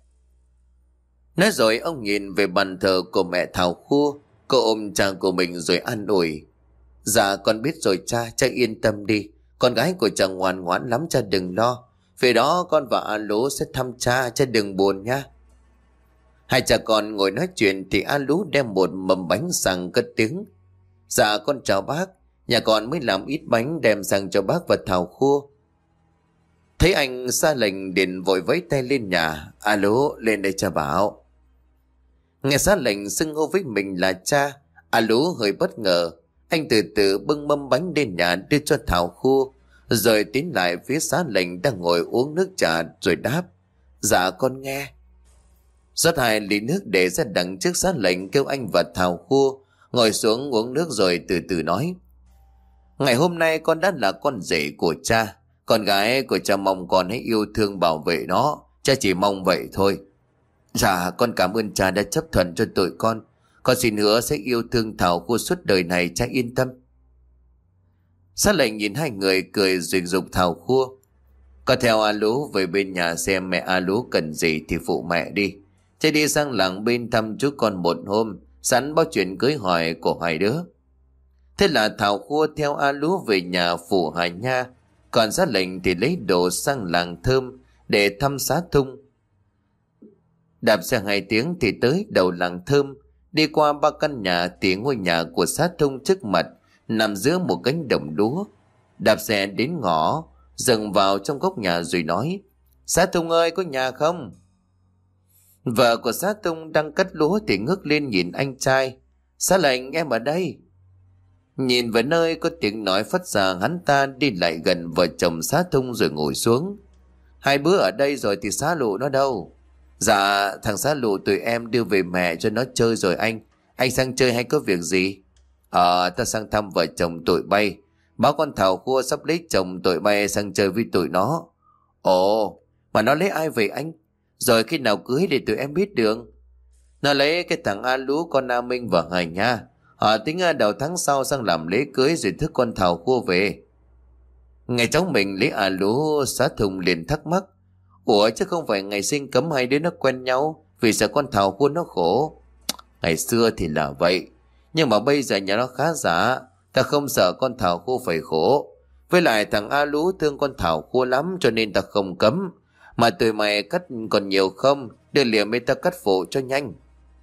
Nói rồi ông nhìn về bàn thờ của mẹ Thảo Khua. Cô ôm cha của mình rồi an ủi. Dạ con biết rồi cha yên tâm đi. Con gái của cha ngoan ngoãn lắm, cha đừng lo. Về đó con và A Lú sẽ thăm cha đừng buồn nha. Hai cha con ngồi nói chuyện thì A Lú đem một mầm bánh sang cất tiếng. Dạ con chào bác, nhà con mới làm ít bánh đem sang cho bác và Thảo Khua. Thấy anh ra lệnh liền vội vẫy tay lên nhà. A Lú lên đây cha bảo. Nghe ra lệnh xưng hô với mình là cha, A Lú hơi bất ngờ. Anh từ từ bưng mâm bánh lên nhà đưa cho Thảo Khua, rồi tiến lại phía xá lệnh đang ngồi uống nước trà rồi đáp. Dạ con nghe. Rót 2 ly nước để ra đằng trước xá lệnh, kêu anh và Thảo Khua ngồi xuống uống nước rồi từ từ nói. Ngày hôm nay con đã là con rể của cha. Con gái của cha mong con hãy yêu thương bảo vệ nó. Cha chỉ mong vậy thôi. Dạ con cảm ơn cha đã chấp thuận cho tụi con. Con xin hứa sẽ yêu thương Thảo Khua suốt đời này, cha yên tâm. Xá lệnh nhìn hai người cười rồi giục Thảo Khua. Con theo A Lú về bên nhà xem mẹ A Lú cần gì thì phụ mẹ đi. Cha đi sang làng bên thăm chú con một hôm, sẵn báo chuyện cưới hỏi của hai đứa. Thế là Thảo Khua theo A Lú về nhà phụ Hải Nha. Còn xá lệnh thì lấy đồ sang làng Thơm để thăm xá Thung. Đạp xe 2 tiếng thì tới đầu làng Thơm. Đi qua 3 căn nhà thì ngôi nhà của xá Thung trước mặt nằm giữa một cánh đồng lúa. Đạp xe đến ngõ, dừng vào trong góc nhà rồi nói. Xá Thung ơi, có nhà không? Vợ của xá Thung đang cắt lúa thì ngước lên nhìn anh trai. Xá lệnh, em ở đây. Nhìn về nơi có tiếng nói phát ra, hắn ta đi lại gần vợ chồng xá Thung rồi ngồi xuống. 2 bữa ở đây rồi thì xá Lụ nó đâu? Dạ thằng xá Lụ tụi em đưa về mẹ cho nó chơi rồi anh. Anh sang chơi hay có việc gì? Ta sang thăm vợ chồng tụi bay. Báo con Thảo Khua sắp lấy chồng tụi bay sang chơi với tụi nó. Ồ, mà nó lấy ai về anh? Rồi khi nào cưới để tụi em biết được? Nó lấy cái thằng A Lú, con A Minh và Hải Nha. Họ tính đầu tháng sau sang làm lễ cưới rồi thức con Thảo Khua về. Ngày cháu mình lấy Lú, Xá Thùng liền thắc mắc. Ủa chứ không phải ngày sinh cấm hai đứa nó quen nhau vì sợ con Thảo Khua nó khổ? Ngày xưa thì là vậy, nhưng mà bây giờ nhà nó khá giả, ta không sợ con Thảo Khua phải khổ. Với lại thằng Lú thương con Thảo Khua lắm cho nên ta không cấm. Mà tụi mày cắt còn nhiều không, đưa liềm bên ta cắt phụ cho nhanh.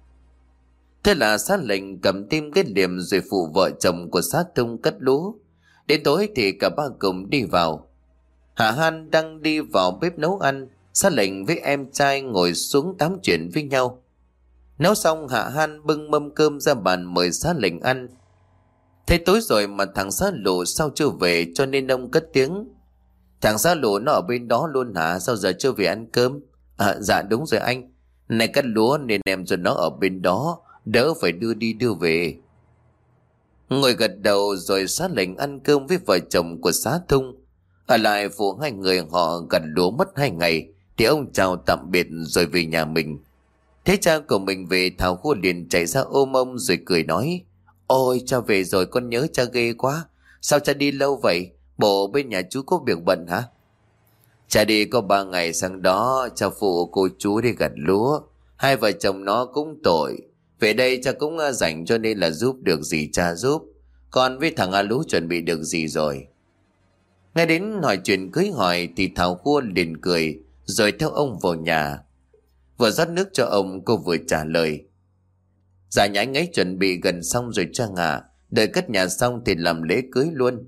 Thế là Xá Lệnh cầm tim cái liềm rồi phụ vợ chồng của Xá Thung cất lúa. Đến tối thì cả ba cùng đi vào. Hạ Han đang đi vào bếp nấu ăn, Xá Lệnh với em trai ngồi xuống tám chuyện với nhau. Nấu xong, Hạ Han bưng mâm cơm ra bàn mời Xá Lệnh ăn. Thế tối rồi mà thằng Xá Lụ sao chưa về, cho nên ông cất tiếng. Thằng Xá Lụ nó ở bên đó luôn hả, sao giờ chưa về ăn cơm? Dạ đúng rồi anh, này cắt lúa nên em cho nó ở bên đó, đỡ phải đưa đi đưa về. Ngồi gật đầu rồi Xá Lệnh ăn cơm với vợ chồng của Xá Thung. Ở lại phụ hai người họ gặt lúa mất 2 ngày thì ông chào tạm biệt rồi về nhà mình. Thế cha của mình về, Thảo Khua liền chạy ra ôm ông rồi cười nói: Ôi cha về rồi, con nhớ cha ghê quá. Sao cha đi lâu vậy? Bộ bên nhà chú có việc bận hả? Cha đi có 3 ngày, sang đó cha phụ cô chú đi gặt lúa. Hai vợ chồng nó cũng tội. Về đây cha cũng rảnh cho nên là giúp được gì cha giúp. Còn với thằng Lú chuẩn bị được gì rồi? Nghe đến hỏi chuyện cưới hỏi thì Thảo Khua liền cười rồi theo ông vào nhà. Vừa rót nước cho ông, cô vừa trả lời: Dạ nhà anh ấy chuẩn bị gần xong rồi cha ạ. Đợi cất nhà xong thì làm lễ cưới luôn.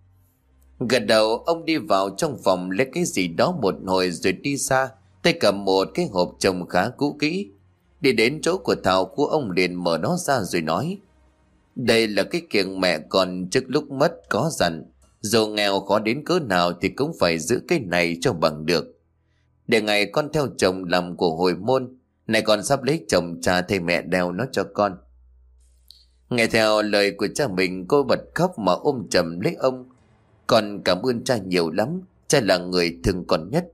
Gật đầu, ông đi vào trong phòng lấy cái gì đó một hồi rồi đi ra, tay cầm một cái hộp trông khá cũ kỹ. Đi đến chỗ của Thảo Khua, ông liền mở nó ra rồi nói: Đây là cái kiêng mẹ còn trước lúc mất có dặn, dù nghèo khó đến cỡ nào thì cũng phải giữ cái này cho bằng được, để ngày con theo chồng làm của hồi môn. Này con sắp lấy chồng, cha thầy mẹ đeo nó cho con. Nghe theo lời của cha mình, cô bật khóc mà ôm chầm lấy ông. Con cảm ơn cha nhiều lắm, cha là người thương con nhất.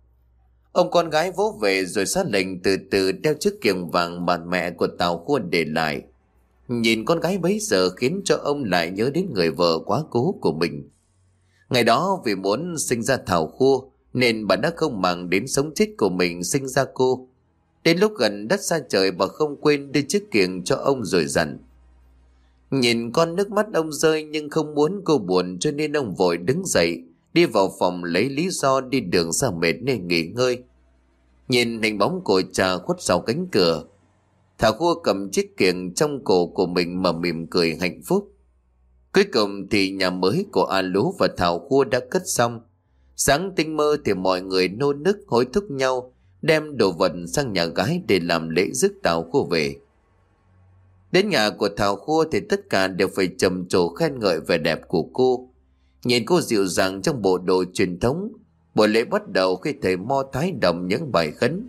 Ông con gái vỗ về rồi Xá Lệnh từ từ đeo chiếc kiềng vàng mà mẹ của Tào Khua để lại. Nhìn con gái bấy giờ khiến cho ông lại nhớ đến người vợ quá cố của mình. Ngày đó vì muốn sinh ra Thảo Khua nên bà đã không màng đến sống chết của mình sinh ra cô. Đến lúc gần đất xa trời, bà không quên đưa chiếc kiềng cho ông rồi dặn. Nhìn con, nước mắt ông rơi nhưng không muốn cô buồn, cho nên ông vội đứng dậy đi vào phòng lấy lý do đi đường xa mệt nên nghỉ ngơi. Nhìn hình bóng của cha khuất sau cánh cửa, Thảo Khua cầm chiếc kiềng trong cổ của mình mà mỉm cười hạnh phúc. Cuối cùng thì nhà mới của Lú và Thảo Khua đã cất xong. Sáng tinh mơ thì mọi người nô nức hối thúc nhau đem đồ vật sang nhà gái để làm lễ rước Thảo Khua về. Đến nhà của Thảo Khua thì tất cả đều phải trầm trồ khen ngợi vẻ đẹp của cô. Nhìn cô dịu dàng trong bộ đồ truyền thống, buổi lễ bắt đầu khi thầy Mo Thái đọc những bài khấn.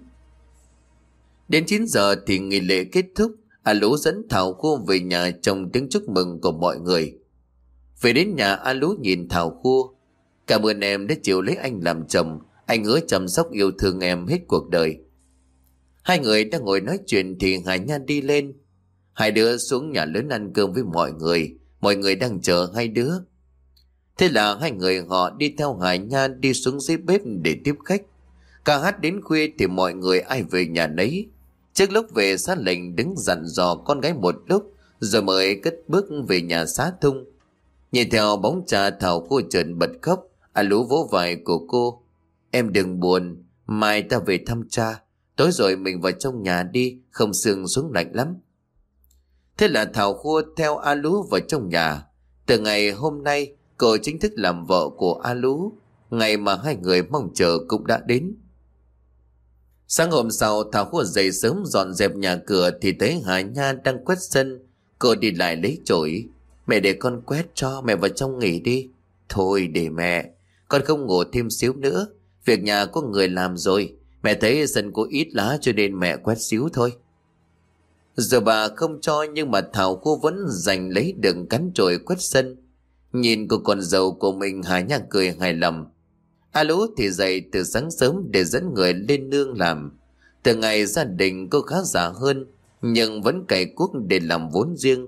Đến 9 giờ thì nghi lễ kết thúc. Lú dẫn Thảo Khua về nhà trong tiếng chúc mừng của mọi người. Về đến nhà, Lú nhìn Thảo Khua: Cảm ơn em đã chịu lấy anh làm chồng, anh hứa chăm sóc yêu thương em hết cuộc đời. Hai người đang ngồi nói chuyện thì Hải Nhan đi lên. Hai đứa xuống nhà lớn ăn cơm với mọi người đang chờ hai đứa. Thế là hai người họ đi theo Hải Nhan đi xuống dưới bếp để tiếp khách. Cả hát đến khuya thì mọi người ai về nhà nấy. Trước lúc về, Xá Lệnh đứng dặn dò con gái một lúc rồi mới cất bước về nhà Xá Thung. Nhìn theo bóng cha, Thảo Khua chợt bật khóc. Lú vỗ vai của cô: Em đừng buồn, mai ta về thăm cha. Tối rồi mình vào trong nhà đi, không sương xuống lạnh lắm. Thế là Thảo Khua theo Lú vào trong nhà. Từ ngày hôm nay, cô chính thức làm vợ của Lú. Ngày mà hai người mong chờ cũng đã đến. Sáng hôm sau, Thảo Khua dậy sớm dọn dẹp nhà cửa thì thấy Hà Nha đang quét sân. Cô đi lại lấy chổi: Mẹ để con quét cho, mẹ vào trong nghỉ đi. Thôi để mẹ, con không ngủ thêm xíu nữa. Việc nhà có người làm rồi. Mẹ thấy sân có ít lá cho nên mẹ quét xíu thôi. Giờ bà không cho nhưng mà Thảo Khua vẫn giành lấy đựng cắn chổi quét sân. Nhìn cô con dâu của mình, Hà Nha cười hài lòng. Lú thì dậy từ sáng sớm để dẫn người lên nương làm. Từ ngày gia đình cô khá giả hơn nhưng vẫn cày cuốc để làm vốn riêng.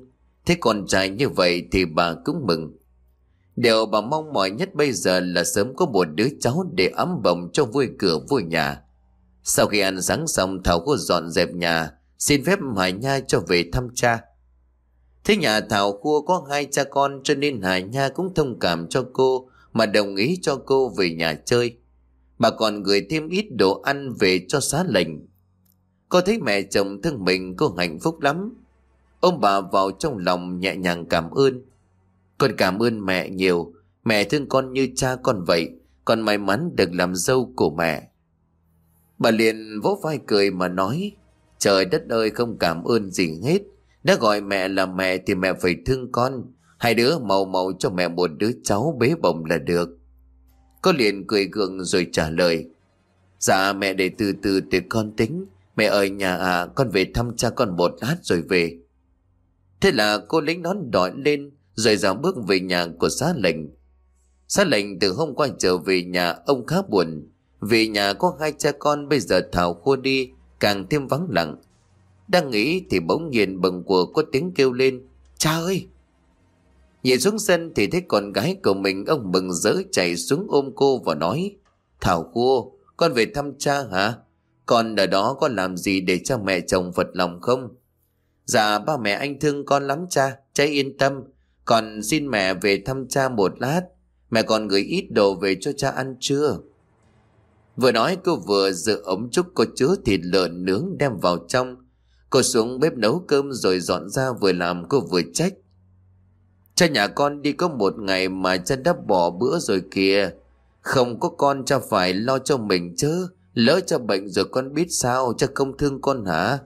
Thế con trai như vậy thì bà cũng mừng. Điều bà mong mỏi nhất bây giờ là sớm có một đứa cháu để ấm bồng cho vui cửa vui nhà. Sau khi ăn sáng xong, Thảo cô dọn dẹp nhà, xin phép Hải Nha cho về thăm cha. Thế nhà Thảo Khua có hai cha con cho nên Hải Nha cũng thông cảm cho cô mà đồng ý cho cô về nhà chơi. Bà còn gửi thêm ít đồ ăn về cho xá lệnh. Cô thấy mẹ chồng thương mình, cô hạnh phúc lắm. Ôm bà vào trong lòng nhẹ nhàng cảm ơn. Con cảm ơn mẹ nhiều, mẹ thương con như cha con vậy, con may mắn được làm dâu của mẹ. Bà liền vỗ vai cười mà nói, trời đất ơi, không cảm ơn gì hết. Đã gọi mẹ là mẹ thì mẹ phải thương con. Hai đứa màu màu cho mẹ một đứa cháu bế bồng là được. Cô liền cười gượng rồi trả lời, dạ mẹ để từ từ để con tính. Mẹ ở nhà à, con về thăm cha con một lát rồi về. Thế là cô lấy nón đỏ lên rồi dạo bước về nhà của xá lệnh. Xá lệnh từ hôm qua trở về nhà, ông khá buồn. Vì nhà có hai cha con, bây giờ Thảo Khua đi càng thêm vắng lặng. Đang nghĩ thì bỗng nhiên bừng quờ có tiếng kêu lên, cha ơi. Nhìn xuống sân thì thấy con gái của mình. Ông mừng rỡ chạy xuống ôm cô và nói, Thảo Khua, con về thăm cha hả? Con ở đó có làm gì để cho mẹ chồng phật lòng không? Dạ ba mẹ anh thương con lắm cha yên tâm. Con xin mẹ về thăm cha một lát. Mẹ còn gửi ít đồ về cho cha ăn chưa? Vừa nói cô vừa giơ ống trúc có chứa thịt lợn nướng đem vào trong. Cô xuống bếp nấu cơm rồi dọn ra, vừa làm cô vừa trách, cha nhà con đi có một ngày mà cha đã bỏ bữa rồi kìa. Không có con cha phải lo cho mình chứ. Lỡ cha bệnh rồi con biết sao, cha không thương con hả?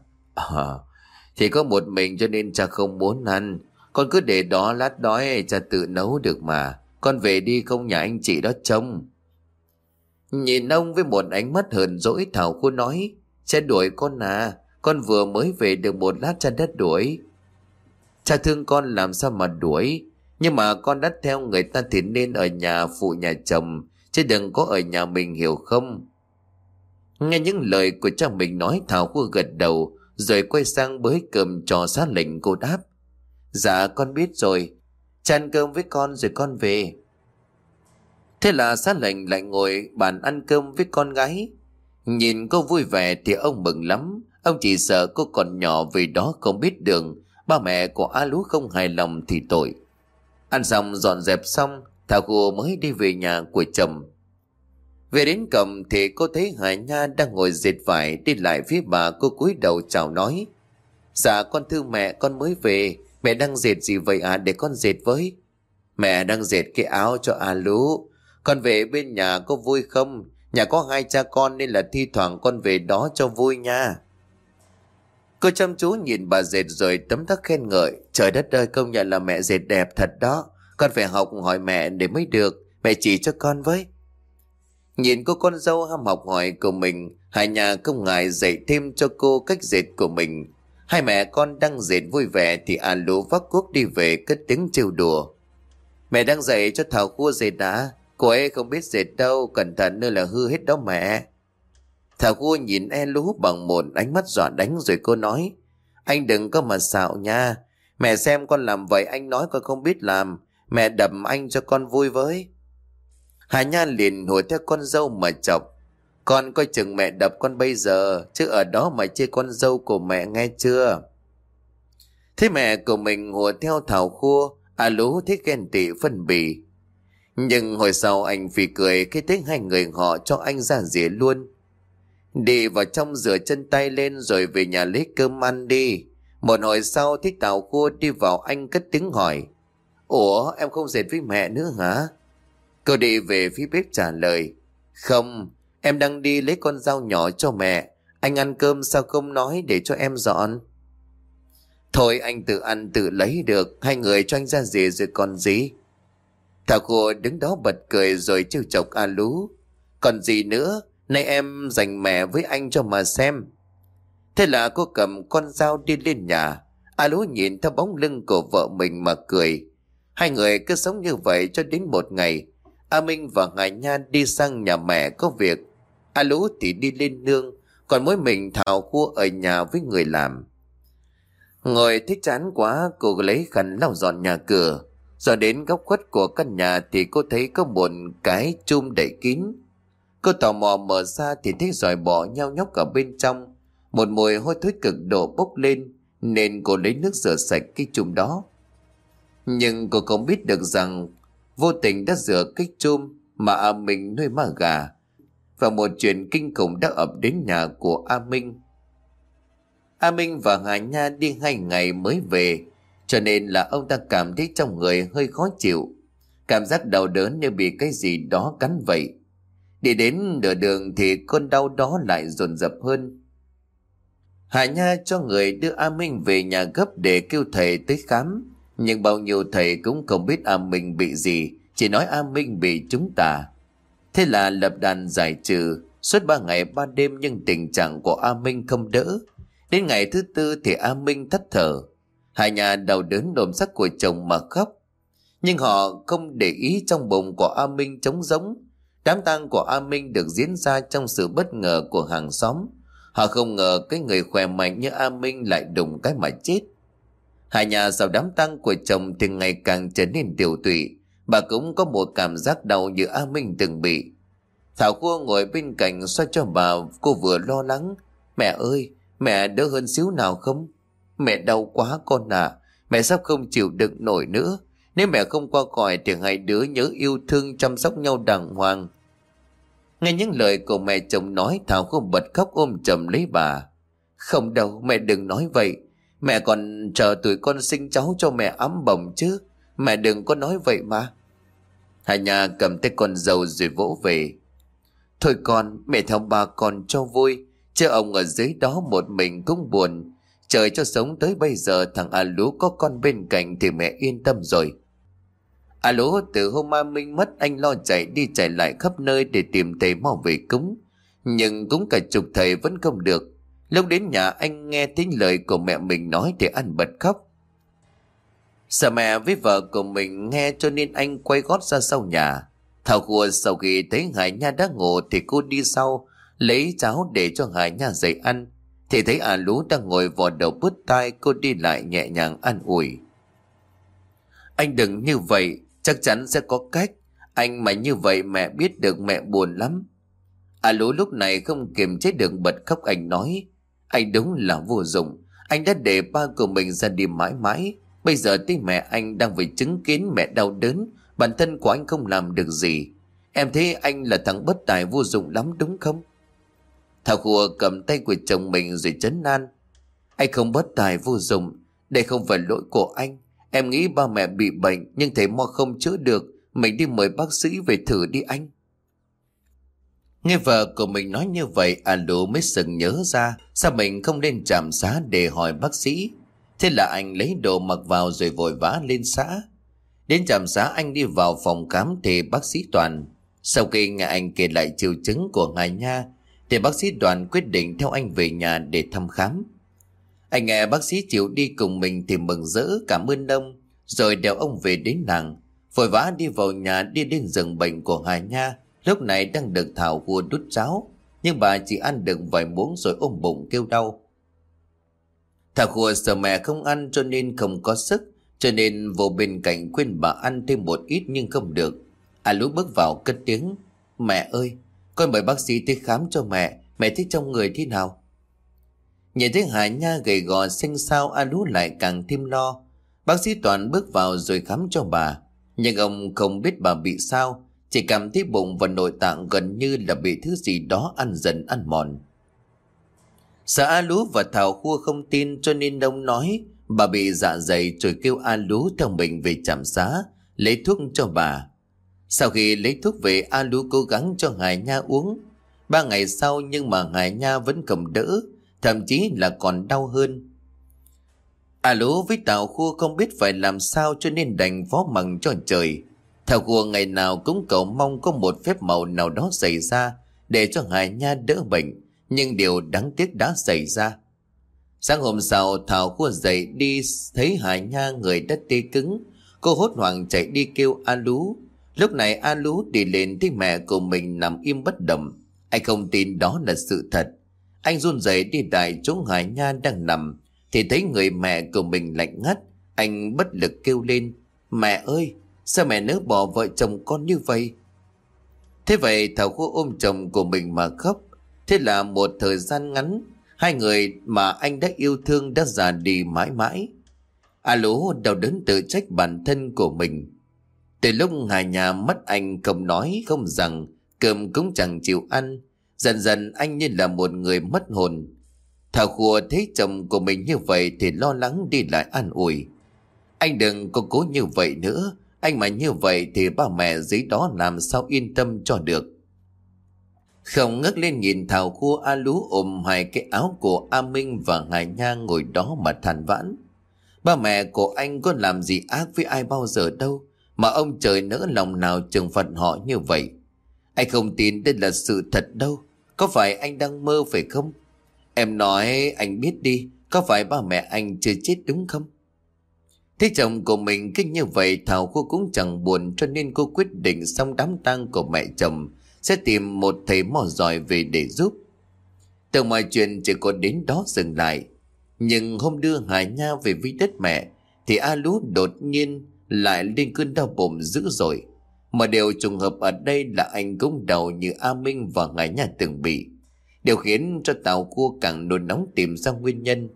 Thì có một mình cho nên cha không muốn ăn. Con cứ để đó, lát đói cha tự nấu được mà. Con về đi, không nhà anh chị đó trông. Nhìn ông với một ánh mắt hờn dỗi, Thảo Khua nói, cha đuổi con à? Con vừa mới về được một lát cha đã đuổi. Cha thương con làm sao mà đuổi. Nhưng mà con đã theo người ta thì nên ở nhà phụ nhà chồng, chứ đừng có ở nhà mình, hiểu không? Nghe những lời của cha mình nói, Thảo Khua gật đầu rồi quay sang bới cơm cho xá lệnh. Cô đáp, dạ con biết rồi, cha ăn cơm với con rồi con về. Thế là xá lệnh lại ngồi bàn ăn cơm với con gái. Nhìn cô vui vẻ thì ông mừng lắm. Ông chỉ sợ cô còn nhỏ vì đó không biết đường. Ba mẹ của A Lú không hài lòng thì tội. Ăn xong dọn dẹp xong, Thảo Khua mới đi về nhà của chồng. Về đến cổng thì cô thấy Hải Nha đang ngồi dệt vải. Đi lại phía bà, cô cúi đầu chào nói, dạ con thưa mẹ, con mới về. Mẹ đang dệt gì vậy à, để con dệt với. Mẹ đang dệt cái áo cho A Lú. Con về bên nhà có vui không? Nhà có hai cha con nên là thi thoảng con về đó cho vui nha. Cô chăm chú nhìn bà dệt rồi tấm tắc khen ngợi, trời đất ơi, công nhận là mẹ dệt đẹp thật đó. Con phải học hỏi mẹ để mới được. Mẹ chỉ cho con với. Nhìn cô con dâu ham học hỏi của mình, Hải Nhà không ngại dạy thêm cho cô cách dệt của mình. Hai mẹ con đang dệt vui vẻ thì A Lú vác cuốc đi về cất tiếng trêu đùa, mẹ đang dạy cho Thảo Khua dệt đã. Cô ấy không biết dệt đâu, cẩn thận nữa là hư hết đó mẹ. Thảo Khua nhìn A Lú bằng một ánh mắt dọa đánh rồi cô nói, anh đừng có mà xạo nha. Mẹ xem con làm vậy anh nói con không biết làm. Mẹ đập anh cho con vui với. Hà Nha liền hùa theo con dâu mà chọc, con coi chừng mẹ đập con bây giờ, chứ ở đó mà chê con dâu của mẹ nghe chưa. Thế mẹ của mình hùa theo Thảo Khua, A Lú thấy ghen tị phân bì. Nhưng hồi sau anh phì cười khi thấy hai người họ cho anh ra rỉa luôn. Đi vào trong rửa chân tay lên rồi về nhà lấy cơm ăn đi. Một hồi sau thấy Thảo Khua đi vào, anh cất tiếng hỏi, ủa em không dệt với mẹ nữa hả? Cô đi về phía bếp trả lời, không, em đang đi lấy con dao nhỏ cho mẹ. Anh ăn cơm sao không nói để cho em dọn? Thôi anh tự ăn tự lấy được, hai người cho anh ra rìa rồi còn gì. Thảo Khua đứng đó bật cười rồi trêu chọc A Lú, còn gì nữa, nay em dành mẹ với anh cho mà xem. Thế là cô cầm con dao đi lên nhà. A Lú nhìn theo bóng lưng của vợ mình mà cười. Hai người cứ sống như vậy cho đến một ngày, A Minh và Hải Nha đi sang nhà mẹ có việc. A Lú thì đi lên nương, còn mỗi mình Thảo Khua ở nhà với người làm. Ngồi thấy chán quá, cô lấy khăn lau dọn nhà cửa. Rồi đến góc khuất của căn nhà thì cô thấy có một cái chum đậy kín. Cô tò mò mở ra thì thấy giòi bọ nhao nhóc ở bên trong. Một mùi hôi thối cực độ bốc lên, nên cô lấy nước rửa sạch cái chum đó. Nhưng cô không biết được rằng vô tình đã rửa cái chum mà A Minh nuôi ma gà. Và một chuyện kinh khủng đã ập đến nhà của A Minh. A Minh và Hà Nha đi 2 ngày mới về, cho nên là ông ta cảm thấy trong người hơi khó chịu. Cảm giác đau đớn như bị cái gì đó cắn vậy. Đi đến nửa đường thì cơn đau đó lại dồn dập hơn. Hà Nha cho người đưa A Minh về nhà gấp để kêu thầy tới khám. Nhưng bao nhiêu thầy cũng không biết A Minh bị gì, chỉ nói A Minh bị trúng tà. Thế là lập đàn giải trừ suốt 3 ngày 3 đêm, nhưng tình trạng của A Minh không đỡ. Đến ngày thứ 4 thì A Minh thất thở. Hà Nha đau đớn đồm sắc của chồng mà khóc. Nhưng họ không để ý trong bụng của A Minh trống rỗng. Đám tang của A Minh được diễn ra trong sự bất ngờ của hàng xóm. Họ không ngờ cái người khỏe mạnh như A Minh lại đụng cái mà chết. Hà Nha sau đám tang của chồng thì ngày càng trở nên tiểu tụy. Bà cũng có một cảm giác đau như A Minh từng bị. Thảo Khua ngồi bên cạnh xoa cho bà, cô vừa lo lắng. Mẹ ơi, mẹ đỡ hơn xíu nào không? Mẹ đau quá con à, mẹ sắp không chịu đựng nổi nữa. Nếu mẹ không qua khỏi thì hai đứa nhớ yêu thương chăm sóc nhau đàng hoàng. Nghe những lời của mẹ chồng nói, Thảo không bật khóc ôm chầm lấy bà. Không đâu, mẹ đừng nói vậy. Mẹ còn chờ tụi con sinh cháu cho mẹ ấm bồng chứ. Mẹ đừng có nói vậy mà. Hà Nha cầm tay con dâu rồi vỗ về. Thôi con, mẹ theo ba con cho vui. Chứ ông ở dưới đó một mình cũng buồn. Trời cho sống tới bây giờ thằng A Lú có con bên cạnh thì mẹ yên tâm rồi. A Lú từ hôm A Minh mất, anh lo chạy đi chạy lại khắp nơi để tìm thầy mau về cúng. Nhưng cúng cả chục thầy vẫn không được. Lúc đến nhà anh nghe tiếng lời của mẹ mình nói thì anh bật khóc. Sợ mẹ với vợ của mình nghe cho nên anh quay gót ra sau nhà. Thảo Khua sau khi thấy Hải Nha đã ngủ thì cô đi sau lấy cháo để cho Hải Nha dậy ăn. Thì thấy A Lú đang ngồi vò đầu bứt tai, cô đi lại nhẹ nhàng an ủi. Anh đừng như vậy, chắc chắn sẽ có cách. Anh mà như vậy mẹ biết được mẹ buồn lắm. A Lú lúc này không kiềm chế được bật khóc, anh nói. Anh đúng là vô dụng. Anh đã để ba của mình ra đi mãi mãi. Bây giờ tí mẹ anh đang phải chứng kiến mẹ đau đớn. Bản thân của anh không làm được gì. Em thấy anh là thằng bất tài vô dụng lắm đúng không? Thảo Khua cầm tay của chồng mình rồi trấn an. Anh không bất tài vô dụng. Đây không phải lỗi của anh. Em nghĩ ba mẹ bị bệnh nhưng thầy mo không chữa được. Mình đi mời bác sĩ về thử đi anh. Nghe vợ của mình nói như vậy, A Lú mới sực nhớ ra sao mình không lên trạm xá để hỏi bác sĩ. Thế là anh lấy đồ mặc vào rồi vội vã lên xã. Đến trạm xá anh đi vào phòng khám thì bác sĩ Toàn. Sau khi nghe anh kể lại triệu chứng của Hà Nha thì bác sĩ Đoàn quyết định theo anh về nhà để thăm khám. Anh nghe bác sĩ chịu đi cùng mình thì mừng rỡ cảm ơn ông, rồi đèo ông về đến làng. Vội vã đi vào nhà, đi đến giường bệnh của Hà Nha. Lúc này đang được Thảo Khua đút cháo, nhưng bà chỉ ăn được vài muỗng rồi ôm bụng kêu đau. Thảo Khua sợ mẹ không ăn cho nên không có sức, cho nên vô bên cạnh khuyên bà ăn thêm một ít nhưng không được. A Lú bước vào cất tiếng. Mẹ ơi, con mời bác sĩ tới khám cho mẹ. Mẹ thấy trong người thế nào? Nhìn thấy Hà Nha gầy gò xanh xao, A Lú lại càng thêm lo. Bác sĩ Toàn bước vào rồi khám cho bà. Nhưng ông không biết bà bị sao, chỉ cảm thấy bụng và nội tạng gần như là bị thứ gì đó ăn dần ăn mòn. Sợ A Lú và Thảo Khua không tin cho nên ông nói bà bị dạ dày, rồi kêu A Lú theo mình về trạm xá lấy thuốc cho bà. Sau khi lấy thuốc về, A Lú cố gắng cho Hải Nha uống. 3 ngày sau nhưng mà Hải Nha vẫn không đỡ, thậm chí là còn đau hơn. A Lú với Thảo Khua không biết phải làm sao cho nên đành phó mặc cho trời. Thảo Khua ngày nào cũng cầu mong có một phép màu nào đó xảy ra để cho Hải Nha đỡ bệnh, nhưng điều đáng tiếc đã xảy ra. Sáng hôm sau, Thảo Khua dậy đi thấy Hải Nha người đã tê cứng. Cô hốt hoảng chạy đi kêu A Lú. Lúc này A Lú đi lên thấy mẹ của mình nằm im bất động. Anh không tin đó là sự thật. Anh run rẩy đi lại chỗ Hải Nha đang nằm, thì thấy người mẹ của mình lạnh ngắt. Anh bất lực kêu lên: Mẹ ơi, sao mẹ nỡ bỏ vợ chồng con như vậy? Thế vậy Thảo Khua ôm chồng của mình mà khóc. Thế là một thời gian ngắn, hai người mà anh đã yêu thương đã già đi mãi mãi. A Lú đau đớn tự trách bản thân của mình. Từ lúc Hà nhà mất anh không nói không rằng, cơm cũng chẳng chịu ăn. Dần dần anh như là một người mất hồn. Thảo Khua thấy chồng của mình như vậy thì lo lắng đi lại an ủi: Anh đừng có cố như vậy nữa. Anh mà như vậy thì ba mẹ dưới đó làm sao yên tâm cho được. Không ngước lên nhìn Thảo Khua, A Lú ôm hai cái áo của A Minh và Hải Nha ngồi đó mà than vãn: Ba mẹ của anh có làm gì ác với ai bao giờ đâu, mà ông trời nỡ lòng nào trừng phạt họ như vậy. Anh không tin đây là sự thật đâu. Có phải anh đang mơ phải không? Em nói anh biết đi, có phải ba mẹ anh chưa chết đúng không? Thế chồng của mình cứ như vậy, Thảo Khua cũng chẳng buồn, cho nên cô quyết định xong đám tang của mẹ chồng sẽ tìm một thầy mò giỏi về để giúp. Tưởng mọi chuyện chỉ có đến đó dừng lại. Nhưng hôm đưa Hải Nha về với đất mẹ thì A Lú đột nhiên lại lên cơn đau bụng dữ dội. Mà điều trùng hợp ở đây là anh cũng đau như A Minh và Hải Nha từng bị. Điều khiến cho Thảo Khua càng nôn nóng tìm ra nguyên nhân.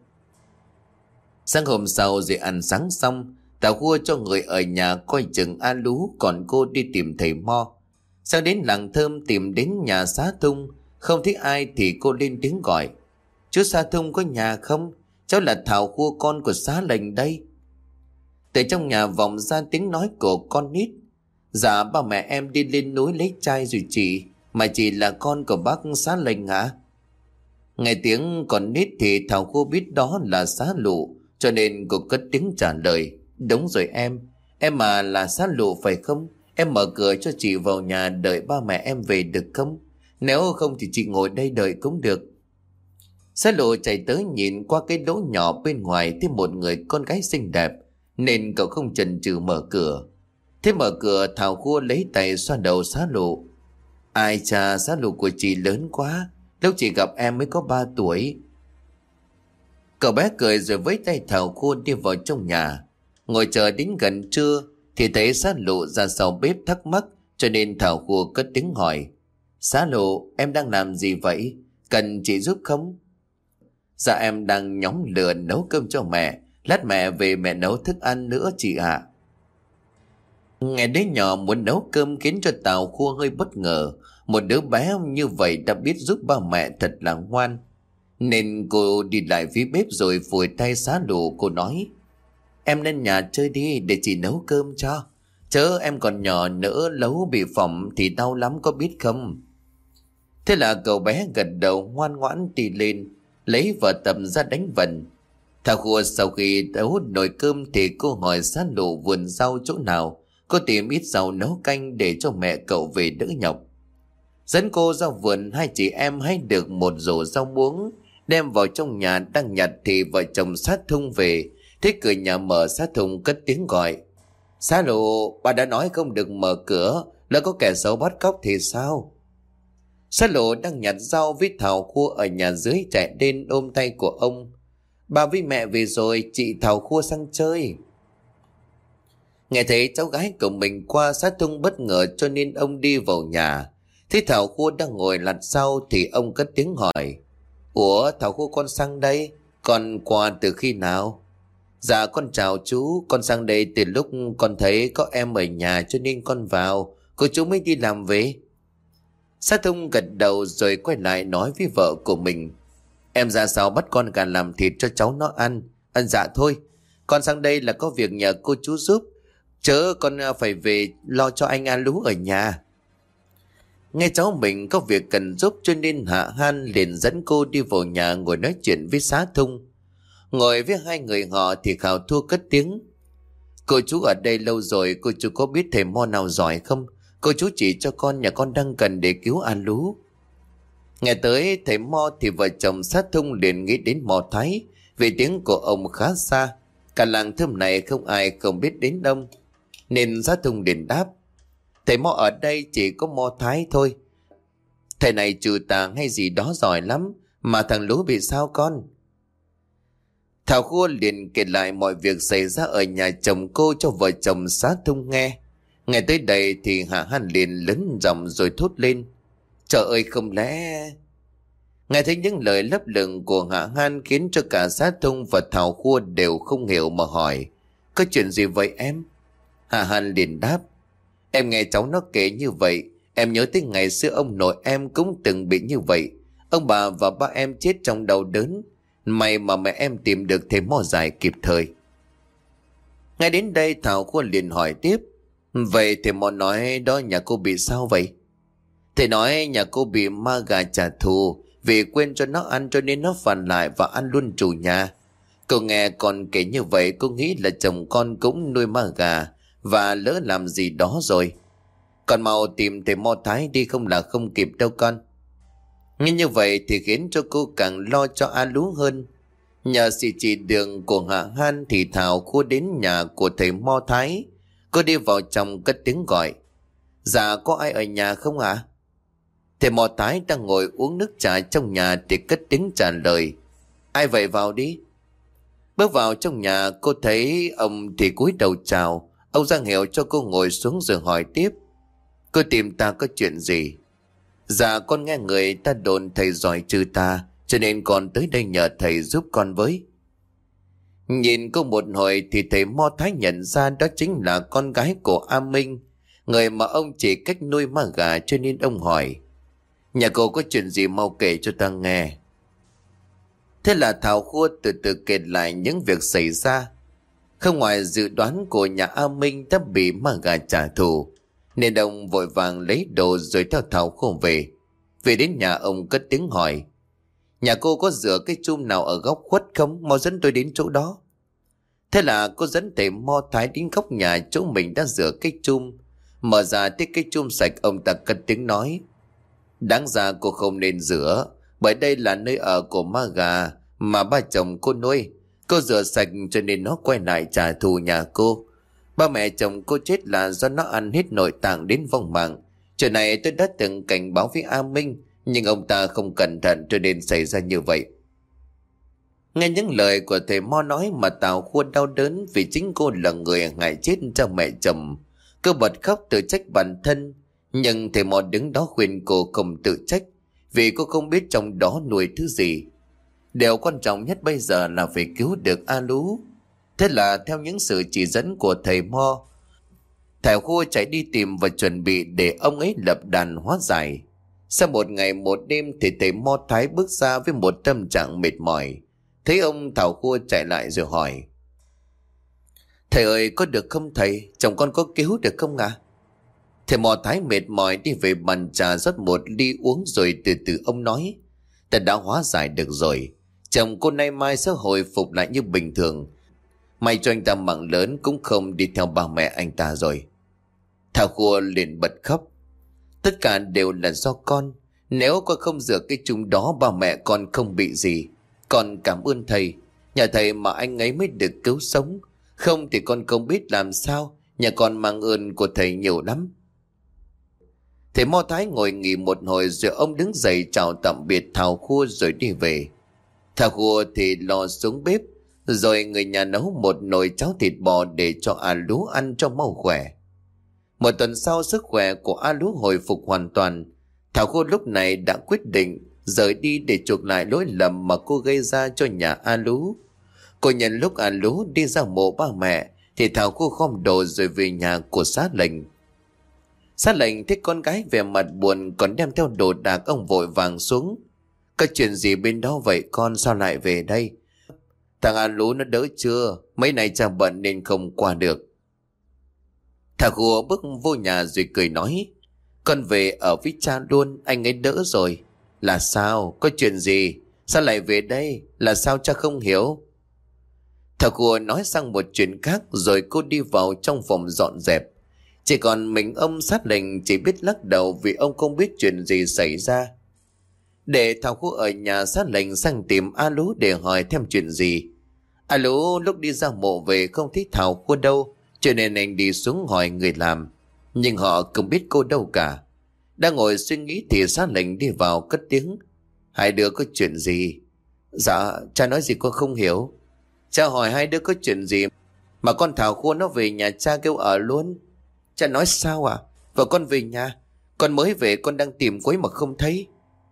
Sáng hôm sau rồi ăn sáng xong, Thảo Khua cho người ở nhà coi chừng A Lú, còn cô đi tìm thầy mo. Sang đến làng Thơm tìm đến nhà Xá Thung, không thấy ai thì cô lên tiếng gọi: Chú Xá Thung có nhà không? Cháu là Thảo Khua, con của Xá Lệnh đây. Từ trong nhà vọng ra tiếng nói của con nít: Dạ ba mẹ em đi lên núi lấy trai rồi chị. Mà chị là con của bác Xá Lệnh hả? Nghe tiếng con nít thì Thảo Khua biết đó là Xá Lụ, cho nên cô cất tiếng trả lời: Đúng rồi em mà là Xá Lụ phải không? Em mở cửa cho chị vào nhà đợi ba mẹ em về được không? Nếu không thì chị ngồi đây đợi cũng được. Xá Lụ chạy tới nhìn qua cái lỗ nhỏ bên ngoài thấy một người con gái xinh đẹp, nên cậu không chần chừ mở cửa. Thế mở cửa, Thảo Khua lấy tay xoa đầu Xá Lụ: Ai chà, Xá Lụ của chị lớn quá, lúc chị gặp em mới có 3 tuổi. Cậu bé cười rồi với tay Thảo Khua đi vào trong nhà. Ngồi chờ đến gần trưa thì thấy Xá Lụ ra sau bếp thắc mắc, cho nên Thảo Khua cất tiếng hỏi: Xá Lụ, em đang làm gì vậy? Cần chị giúp không? Dạ em đang nhóm lửa nấu cơm cho mẹ. Lát mẹ về mẹ nấu thức ăn nữa chị ạ. Nghe đứa nhỏ muốn nấu cơm khiến cho Thảo Khua hơi bất ngờ. Một đứa bé như vậy đã biết giúp ba mẹ thật là ngoan. Nên cô đi lại phía bếp rồi phủi tay Xá Lụ. Cô nói: Em lên nhà chơi đi để chị nấu cơm cho. Chớ em còn nhỏ nữa, lấu bị phỏng thì đau lắm có biết không? Thế là cậu bé gật đầu ngoan ngoãn đi lên lấy vở tập ra đánh vần. Thảo Khua sau khi nấu nồi cơm thì cô hỏi Xá Lụ vườn rau chỗ nào, cô tìm ít rau nấu canh để cho mẹ cậu về đỡ nhọc. Dẫn cô ra vườn, hai chị em hái được một rổ rau muống đem vào trong nhà đang nhặt thì vợ chồng Xá Thung về. Thế cửa nhà mở, Xá Thung cất tiếng gọi: Xá Lụ, bà đã nói không được mở cửa, lỡ có kẻ xấu bắt cóc thì sao? Xá Lụ đang nhặt rau với Thảo Khua ở nhà dưới chạy đến ôm tay của ông: Bà với mẹ về rồi, chị Thảo Khua sang chơi. Nghe thấy cháu gái của mình qua, Xá Thung bất ngờ cho nên ông đi vào nhà. Thấy Thảo Khua đang ngồi lặt rau thì ông cất tiếng hỏi: Ủa Thảo Khua, con sang đây, con qua từ khi nào? Dạ con chào chú, con sang đây từ lúc con thấy có em ở nhà cho nên con vào, cô chú mới đi làm về. Xá Thung gật đầu rồi quay lại nói với vợ của mình: Em ra sao bắt con gà làm thịt cho cháu nó ăn. Dạ thôi, con sang đây là có việc nhờ cô chú giúp, chớ con phải về lo cho anh A Lú ở nhà. Nghe cháu mình có việc cần giúp cho nên Hạ Han liền dẫn cô đi vào nhà ngồi nói chuyện với Xá Thung. Ngồi với hai người họ thì Khảo Thua cất tiếng: Cô chú ở đây lâu rồi, cô chú có biết thầy mo nào giỏi không? Cô chú chỉ cho con, nhà con đang cần để cứu A Lú. Nghe tới thầy mo thì vợ chồng Xá Thung liền nghĩ đến Mo Thái, vì tiếng của ông khá xa, cả làng Thơm này không ai không biết đến ông. Nên Xá Thung liền đáp: Thầy mo ở đây chỉ có Mo Thái thôi. Thầy này trừ tà hay gì đó giỏi lắm, mà thằng Lú bị sao con? Thảo Khua liền kể lại mọi việc xảy ra ở nhà chồng cô cho vợ chồng Xá Thông nghe. Nghe tới đây thì Hạ Han liền lớn giọng rồi thốt lên: Trời ơi, không lẽ... Nghe thấy những lời lấp lửng của Hạ Han khiến cho cả Xá Thông và Thảo Khua đều không hiểu mà hỏi: Có chuyện gì vậy em? Hạ Han liền đáp: Em nghe cháu nó kể như vậy, em nhớ tới ngày xưa ông nội em cũng từng bị như vậy. Ông bà và ba em chết trong đau đớn. May mà mẹ em tìm được thầy mo dài kịp thời. Ngay đến đây Thảo Khua liền hỏi tiếp: Vậy thầy mo nói đó nhà cô bị sao vậy? Thầy nói nhà cô bị ma gà trả thù, vì quên cho nó ăn cho nên nó phản lại và ăn luôn chủ nhà. Cô nghe con kể như vậy, cô nghĩ là chồng con cũng nuôi ma gà và lỡ làm gì đó rồi. Con mau tìm thầy Mo Thái đi, không là không kịp đâu con. Nghe như vậy thì khiến cho cô càng lo cho A Lú hơn. Nhờ sự chỉ đường của Hạ Han thì Thảo Khua đến nhà của thầy Mo Thái. Cô đi vào trong cất tiếng gọi: Dạ, có ai ở nhà không ạ? Thầy Mo Thái đang ngồi uống nước trà trong nhà thì cất tiếng trả lời: Ai vậy, vào đi. Bước vào trong nhà, cô thấy ông thì cúi đầu chào. Ông ra hiệu cho cô ngồi xuống rồi hỏi tiếp: Cô tìm ta có chuyện gì? Dạ, con nghe người ta đồn thầy giỏi trừ tà, cho nên con tới đây nhờ thầy giúp con với. Nhìn cô một hồi thì thầy Mo Thái nhận ra đó chính là con gái của A Minh, người mà ông chỉ cách nuôi ma gà, cho nên ông hỏi: Nhà cô có chuyện gì, mau kể cho ta nghe. Thế là Thảo Khua từ từ kể lại những việc xảy ra. Không ngoài dự đoán của nhà A Minh đã bị ma gà trả thù, nên ông vội vàng lấy đồ rồi theo Thảo Khua về. Về đến nhà, ông cất tiếng hỏi: Nhà cô có rửa cái chum nào ở góc khuất không? Mau dẫn tôi đến chỗ đó. Thế là cô dẫn thầy Mo Thái đến góc nhà chỗ mình đã rửa cái chum. Mở ra thấy cái chum sạch, ông ta cất tiếng nói: Đáng ra cô không nên rửa, bởi đây là nơi ở của ma gà mà ba chồng cô nuôi. Cô rửa sạch cho nên nó quay lại trả thù nhà cô. Ba mẹ chồng cô chết là do nó ăn hết nội tạng đến vong mạng. Chuyện này tôi đã từng cảnh báo với A Minh, nhưng ông ta không cẩn thận cho nên xảy ra như vậy. Nghe những lời của thầy Mo nói mà Tào Khua đau đớn, vì chính cô là người hại chết cho mẹ chồng. Cô bật khóc tự trách bản thân, nhưng thầy Mo đứng đó khuyên cô không tự trách, vì cô không biết trong đó nuôi thứ gì. Điều quan trọng nhất bây giờ là phải cứu được A Lú. Thế là theo những sự chỉ dẫn của thầy Mo, Thảo Khua chạy đi tìm và chuẩn bị để ông ấy lập đàn hóa giải. Sau một ngày một đêm thì thầy Mo Thái bước ra với một tâm trạng mệt mỏi. Thấy ông Thảo Khua chạy lại rồi hỏi: Thầy ơi, có được không thầy? Chồng con có cứu được không ạ? Thầy Mo Thái mệt mỏi đi về bàn trà rót một ly uống rồi từ từ ông nói: Ta đã hóa giải được rồi. Chồng cô nay mai sẽ hồi phục lại như bình thường. May cho anh ta mạng lớn cũng không đi theo ba mẹ anh ta rồi. Thảo Khua liền bật khóc: Tất cả đều là do con. Nếu con không rửa cái chung đó, ba mẹ con không bị gì. Con cảm ơn thầy. Nhờ thầy mà anh ấy mới được cứu sống. Không thì con không biết làm sao. Nhà con mang ơn của thầy nhiều lắm. Thầy Mo Thái ngồi nghỉ một hồi rồi ông đứng dậy chào tạm biệt Thảo Khua rồi đi về. Thảo Khua thì lò xuống bếp, rồi người nhà nấu một nồi cháo thịt bò để cho A Lú ăn cho mau khỏe. Một tuần sau, sức khỏe của A Lú hồi phục hoàn toàn. Thảo Khua lúc này đã quyết định rời đi để chuộc lại lỗi lầm mà cô gây ra cho nhà A Lú. Cô nhận lúc A Lú đi ra mộ ba mẹ thì Thảo Khua gom đồ rồi về nhà của Xá Lệnh. Xá Lệnh thấy con gái vẻ mặt buồn còn đem theo đồ đạc, ông vội vàng xuống: Có chuyện gì bên đó vậy con, sao lại về đây? Thằng A Lú nó đỡ chưa? Mấy nay cha bận nên không qua được. Thảo Khua bước vô nhà rồi cười nói: Con về ở với cha luôn, anh ấy đỡ rồi. Là sao? Có chuyện gì? Sao lại về đây? Là sao cha không hiểu? Thảo Khua nói sang một chuyện khác rồi cô đi vào trong phòng dọn dẹp. Chỉ còn mình ông Sát Lệnh chỉ biết lắc đầu vì ông không biết chuyện gì xảy ra. Để Thảo Khua ở nhà, Sát Lệnh sang tìm A Lú để hỏi thêm chuyện gì. A Lú lúc đi ra mộ về không thấy Thảo Khua đâu, cho nên anh đi xuống hỏi người làm, nhưng họ không biết cô đâu cả. Đang ngồi suy nghĩ thì Sát Lệnh đi vào cất tiếng: Hai đứa có chuyện gì? Dạ, cha nói gì con không hiểu. Cha hỏi hai đứa có chuyện gì mà con Thảo Khua nó về nhà cha kêu ở luôn. Cha nói sao à? Vợ con về nhà, con mới về con đang tìm quấy mà không thấy.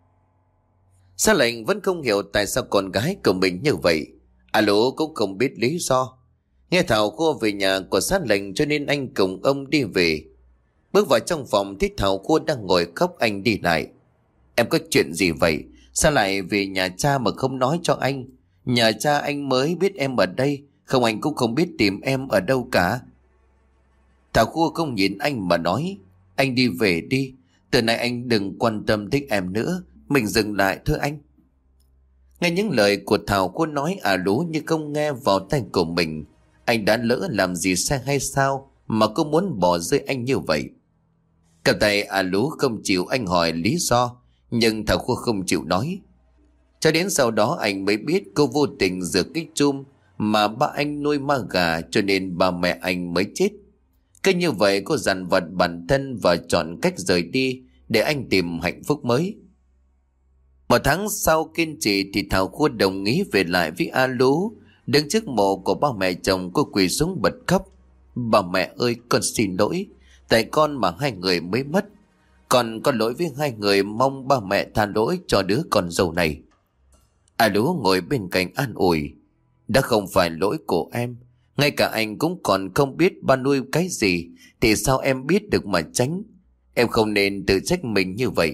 Sa Lệnh vẫn không hiểu tại sao con gái của mình như vậy. Alo cũng không biết lý do. Nghe Thảo Khua về nhà của Sa Lệnh cho nên anh cùng ông đi về. Bước vào trong phòng thấy Thảo Khua đang ngồi khóc, anh đi lại. Em có chuyện gì vậy? Sao lại về nhà cha mà không nói cho anh? Nhà cha anh mới biết em ở đây, không anh cũng không biết tìm em ở đâu cả. Thảo Khua không nhìn anh mà nói, anh đi về đi, từ nay anh đừng quan tâm đến em nữa, mình dừng lại thôi anh. Nghe những lời của Thảo Khua nói Lú như không nghe vào tai của mình. Anh đã lỡ làm gì sai hay sao mà cô muốn bỏ rơi anh như vậy? Cả tay Lú không chịu anh hỏi lý do, nhưng Thảo Khua không chịu nói. Cho đến sau đó anh mới biết cô vô tình rửa cái chum mà ba anh nuôi ma gà, cho nên ba mẹ anh mới chết. Cứ như vậy cô dằn vặt bản thân và chọn cách rời đi để anh tìm hạnh phúc mới. 1 tháng sau kiên trì thì Thảo Khua đồng ý về lại với Lú. Đứng trước mộ của ba mẹ chồng, cô quỳ xuống bật khóc. Bà mẹ ơi, con xin lỗi, tại con mà hai người mới mất. Con có lỗi với hai người, mong ba mẹ tha lỗi cho đứa con dâu này. Lú ngồi bên cạnh an ủi. Đã không phải lỗi của em, ngay cả anh cũng còn không biết ba nuôi cái gì, thì sao em biết được mà tránh. Em không nên tự trách mình như vậy.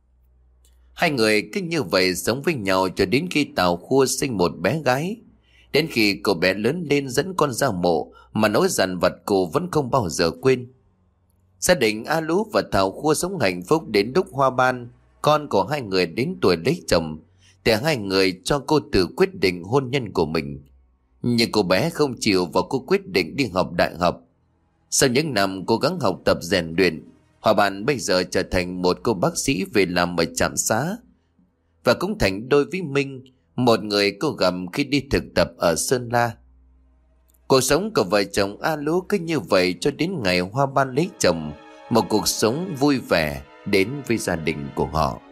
Hai người cứ như vậy sống với nhau cho đến khi Thảo Khua sinh một bé gái. Đến khi cô bé lớn lên dẫn con ra mộ mà nỗi dằn vặt cô vẫn không bao giờ quên. Gia đình Lú và Thảo Khua sống hạnh phúc đến lúc Hoa Ban, con của hai người đến tuổi lấy chồng, thì hai người cho cô tự quyết định hôn nhân của mình. Nhưng cô bé không chịu và cô quyết định đi học đại học. Sau những năm cố gắng học tập rèn luyện, Hoa Ban bây giờ trở thành một cô bác sĩ về làm ở trạm xá, và cũng thành đôi với Minh, một người cô gặp khi đi thực tập ở Sơn La. Cuộc sống của vợ chồng Lú cứ như vậy cho đến ngày Hoa Ban lấy chồng, một cuộc sống vui vẻ đến với gia đình của họ.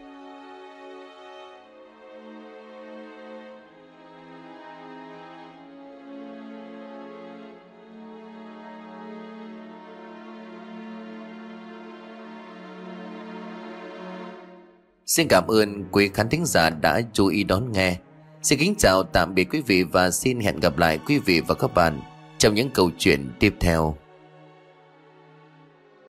Xin cảm ơn quý khán thính giả đã chú ý đón nghe. Xin kính chào tạm biệt quý vị và xin hẹn gặp lại quý vị và các bạn trong những câu chuyện tiếp theo.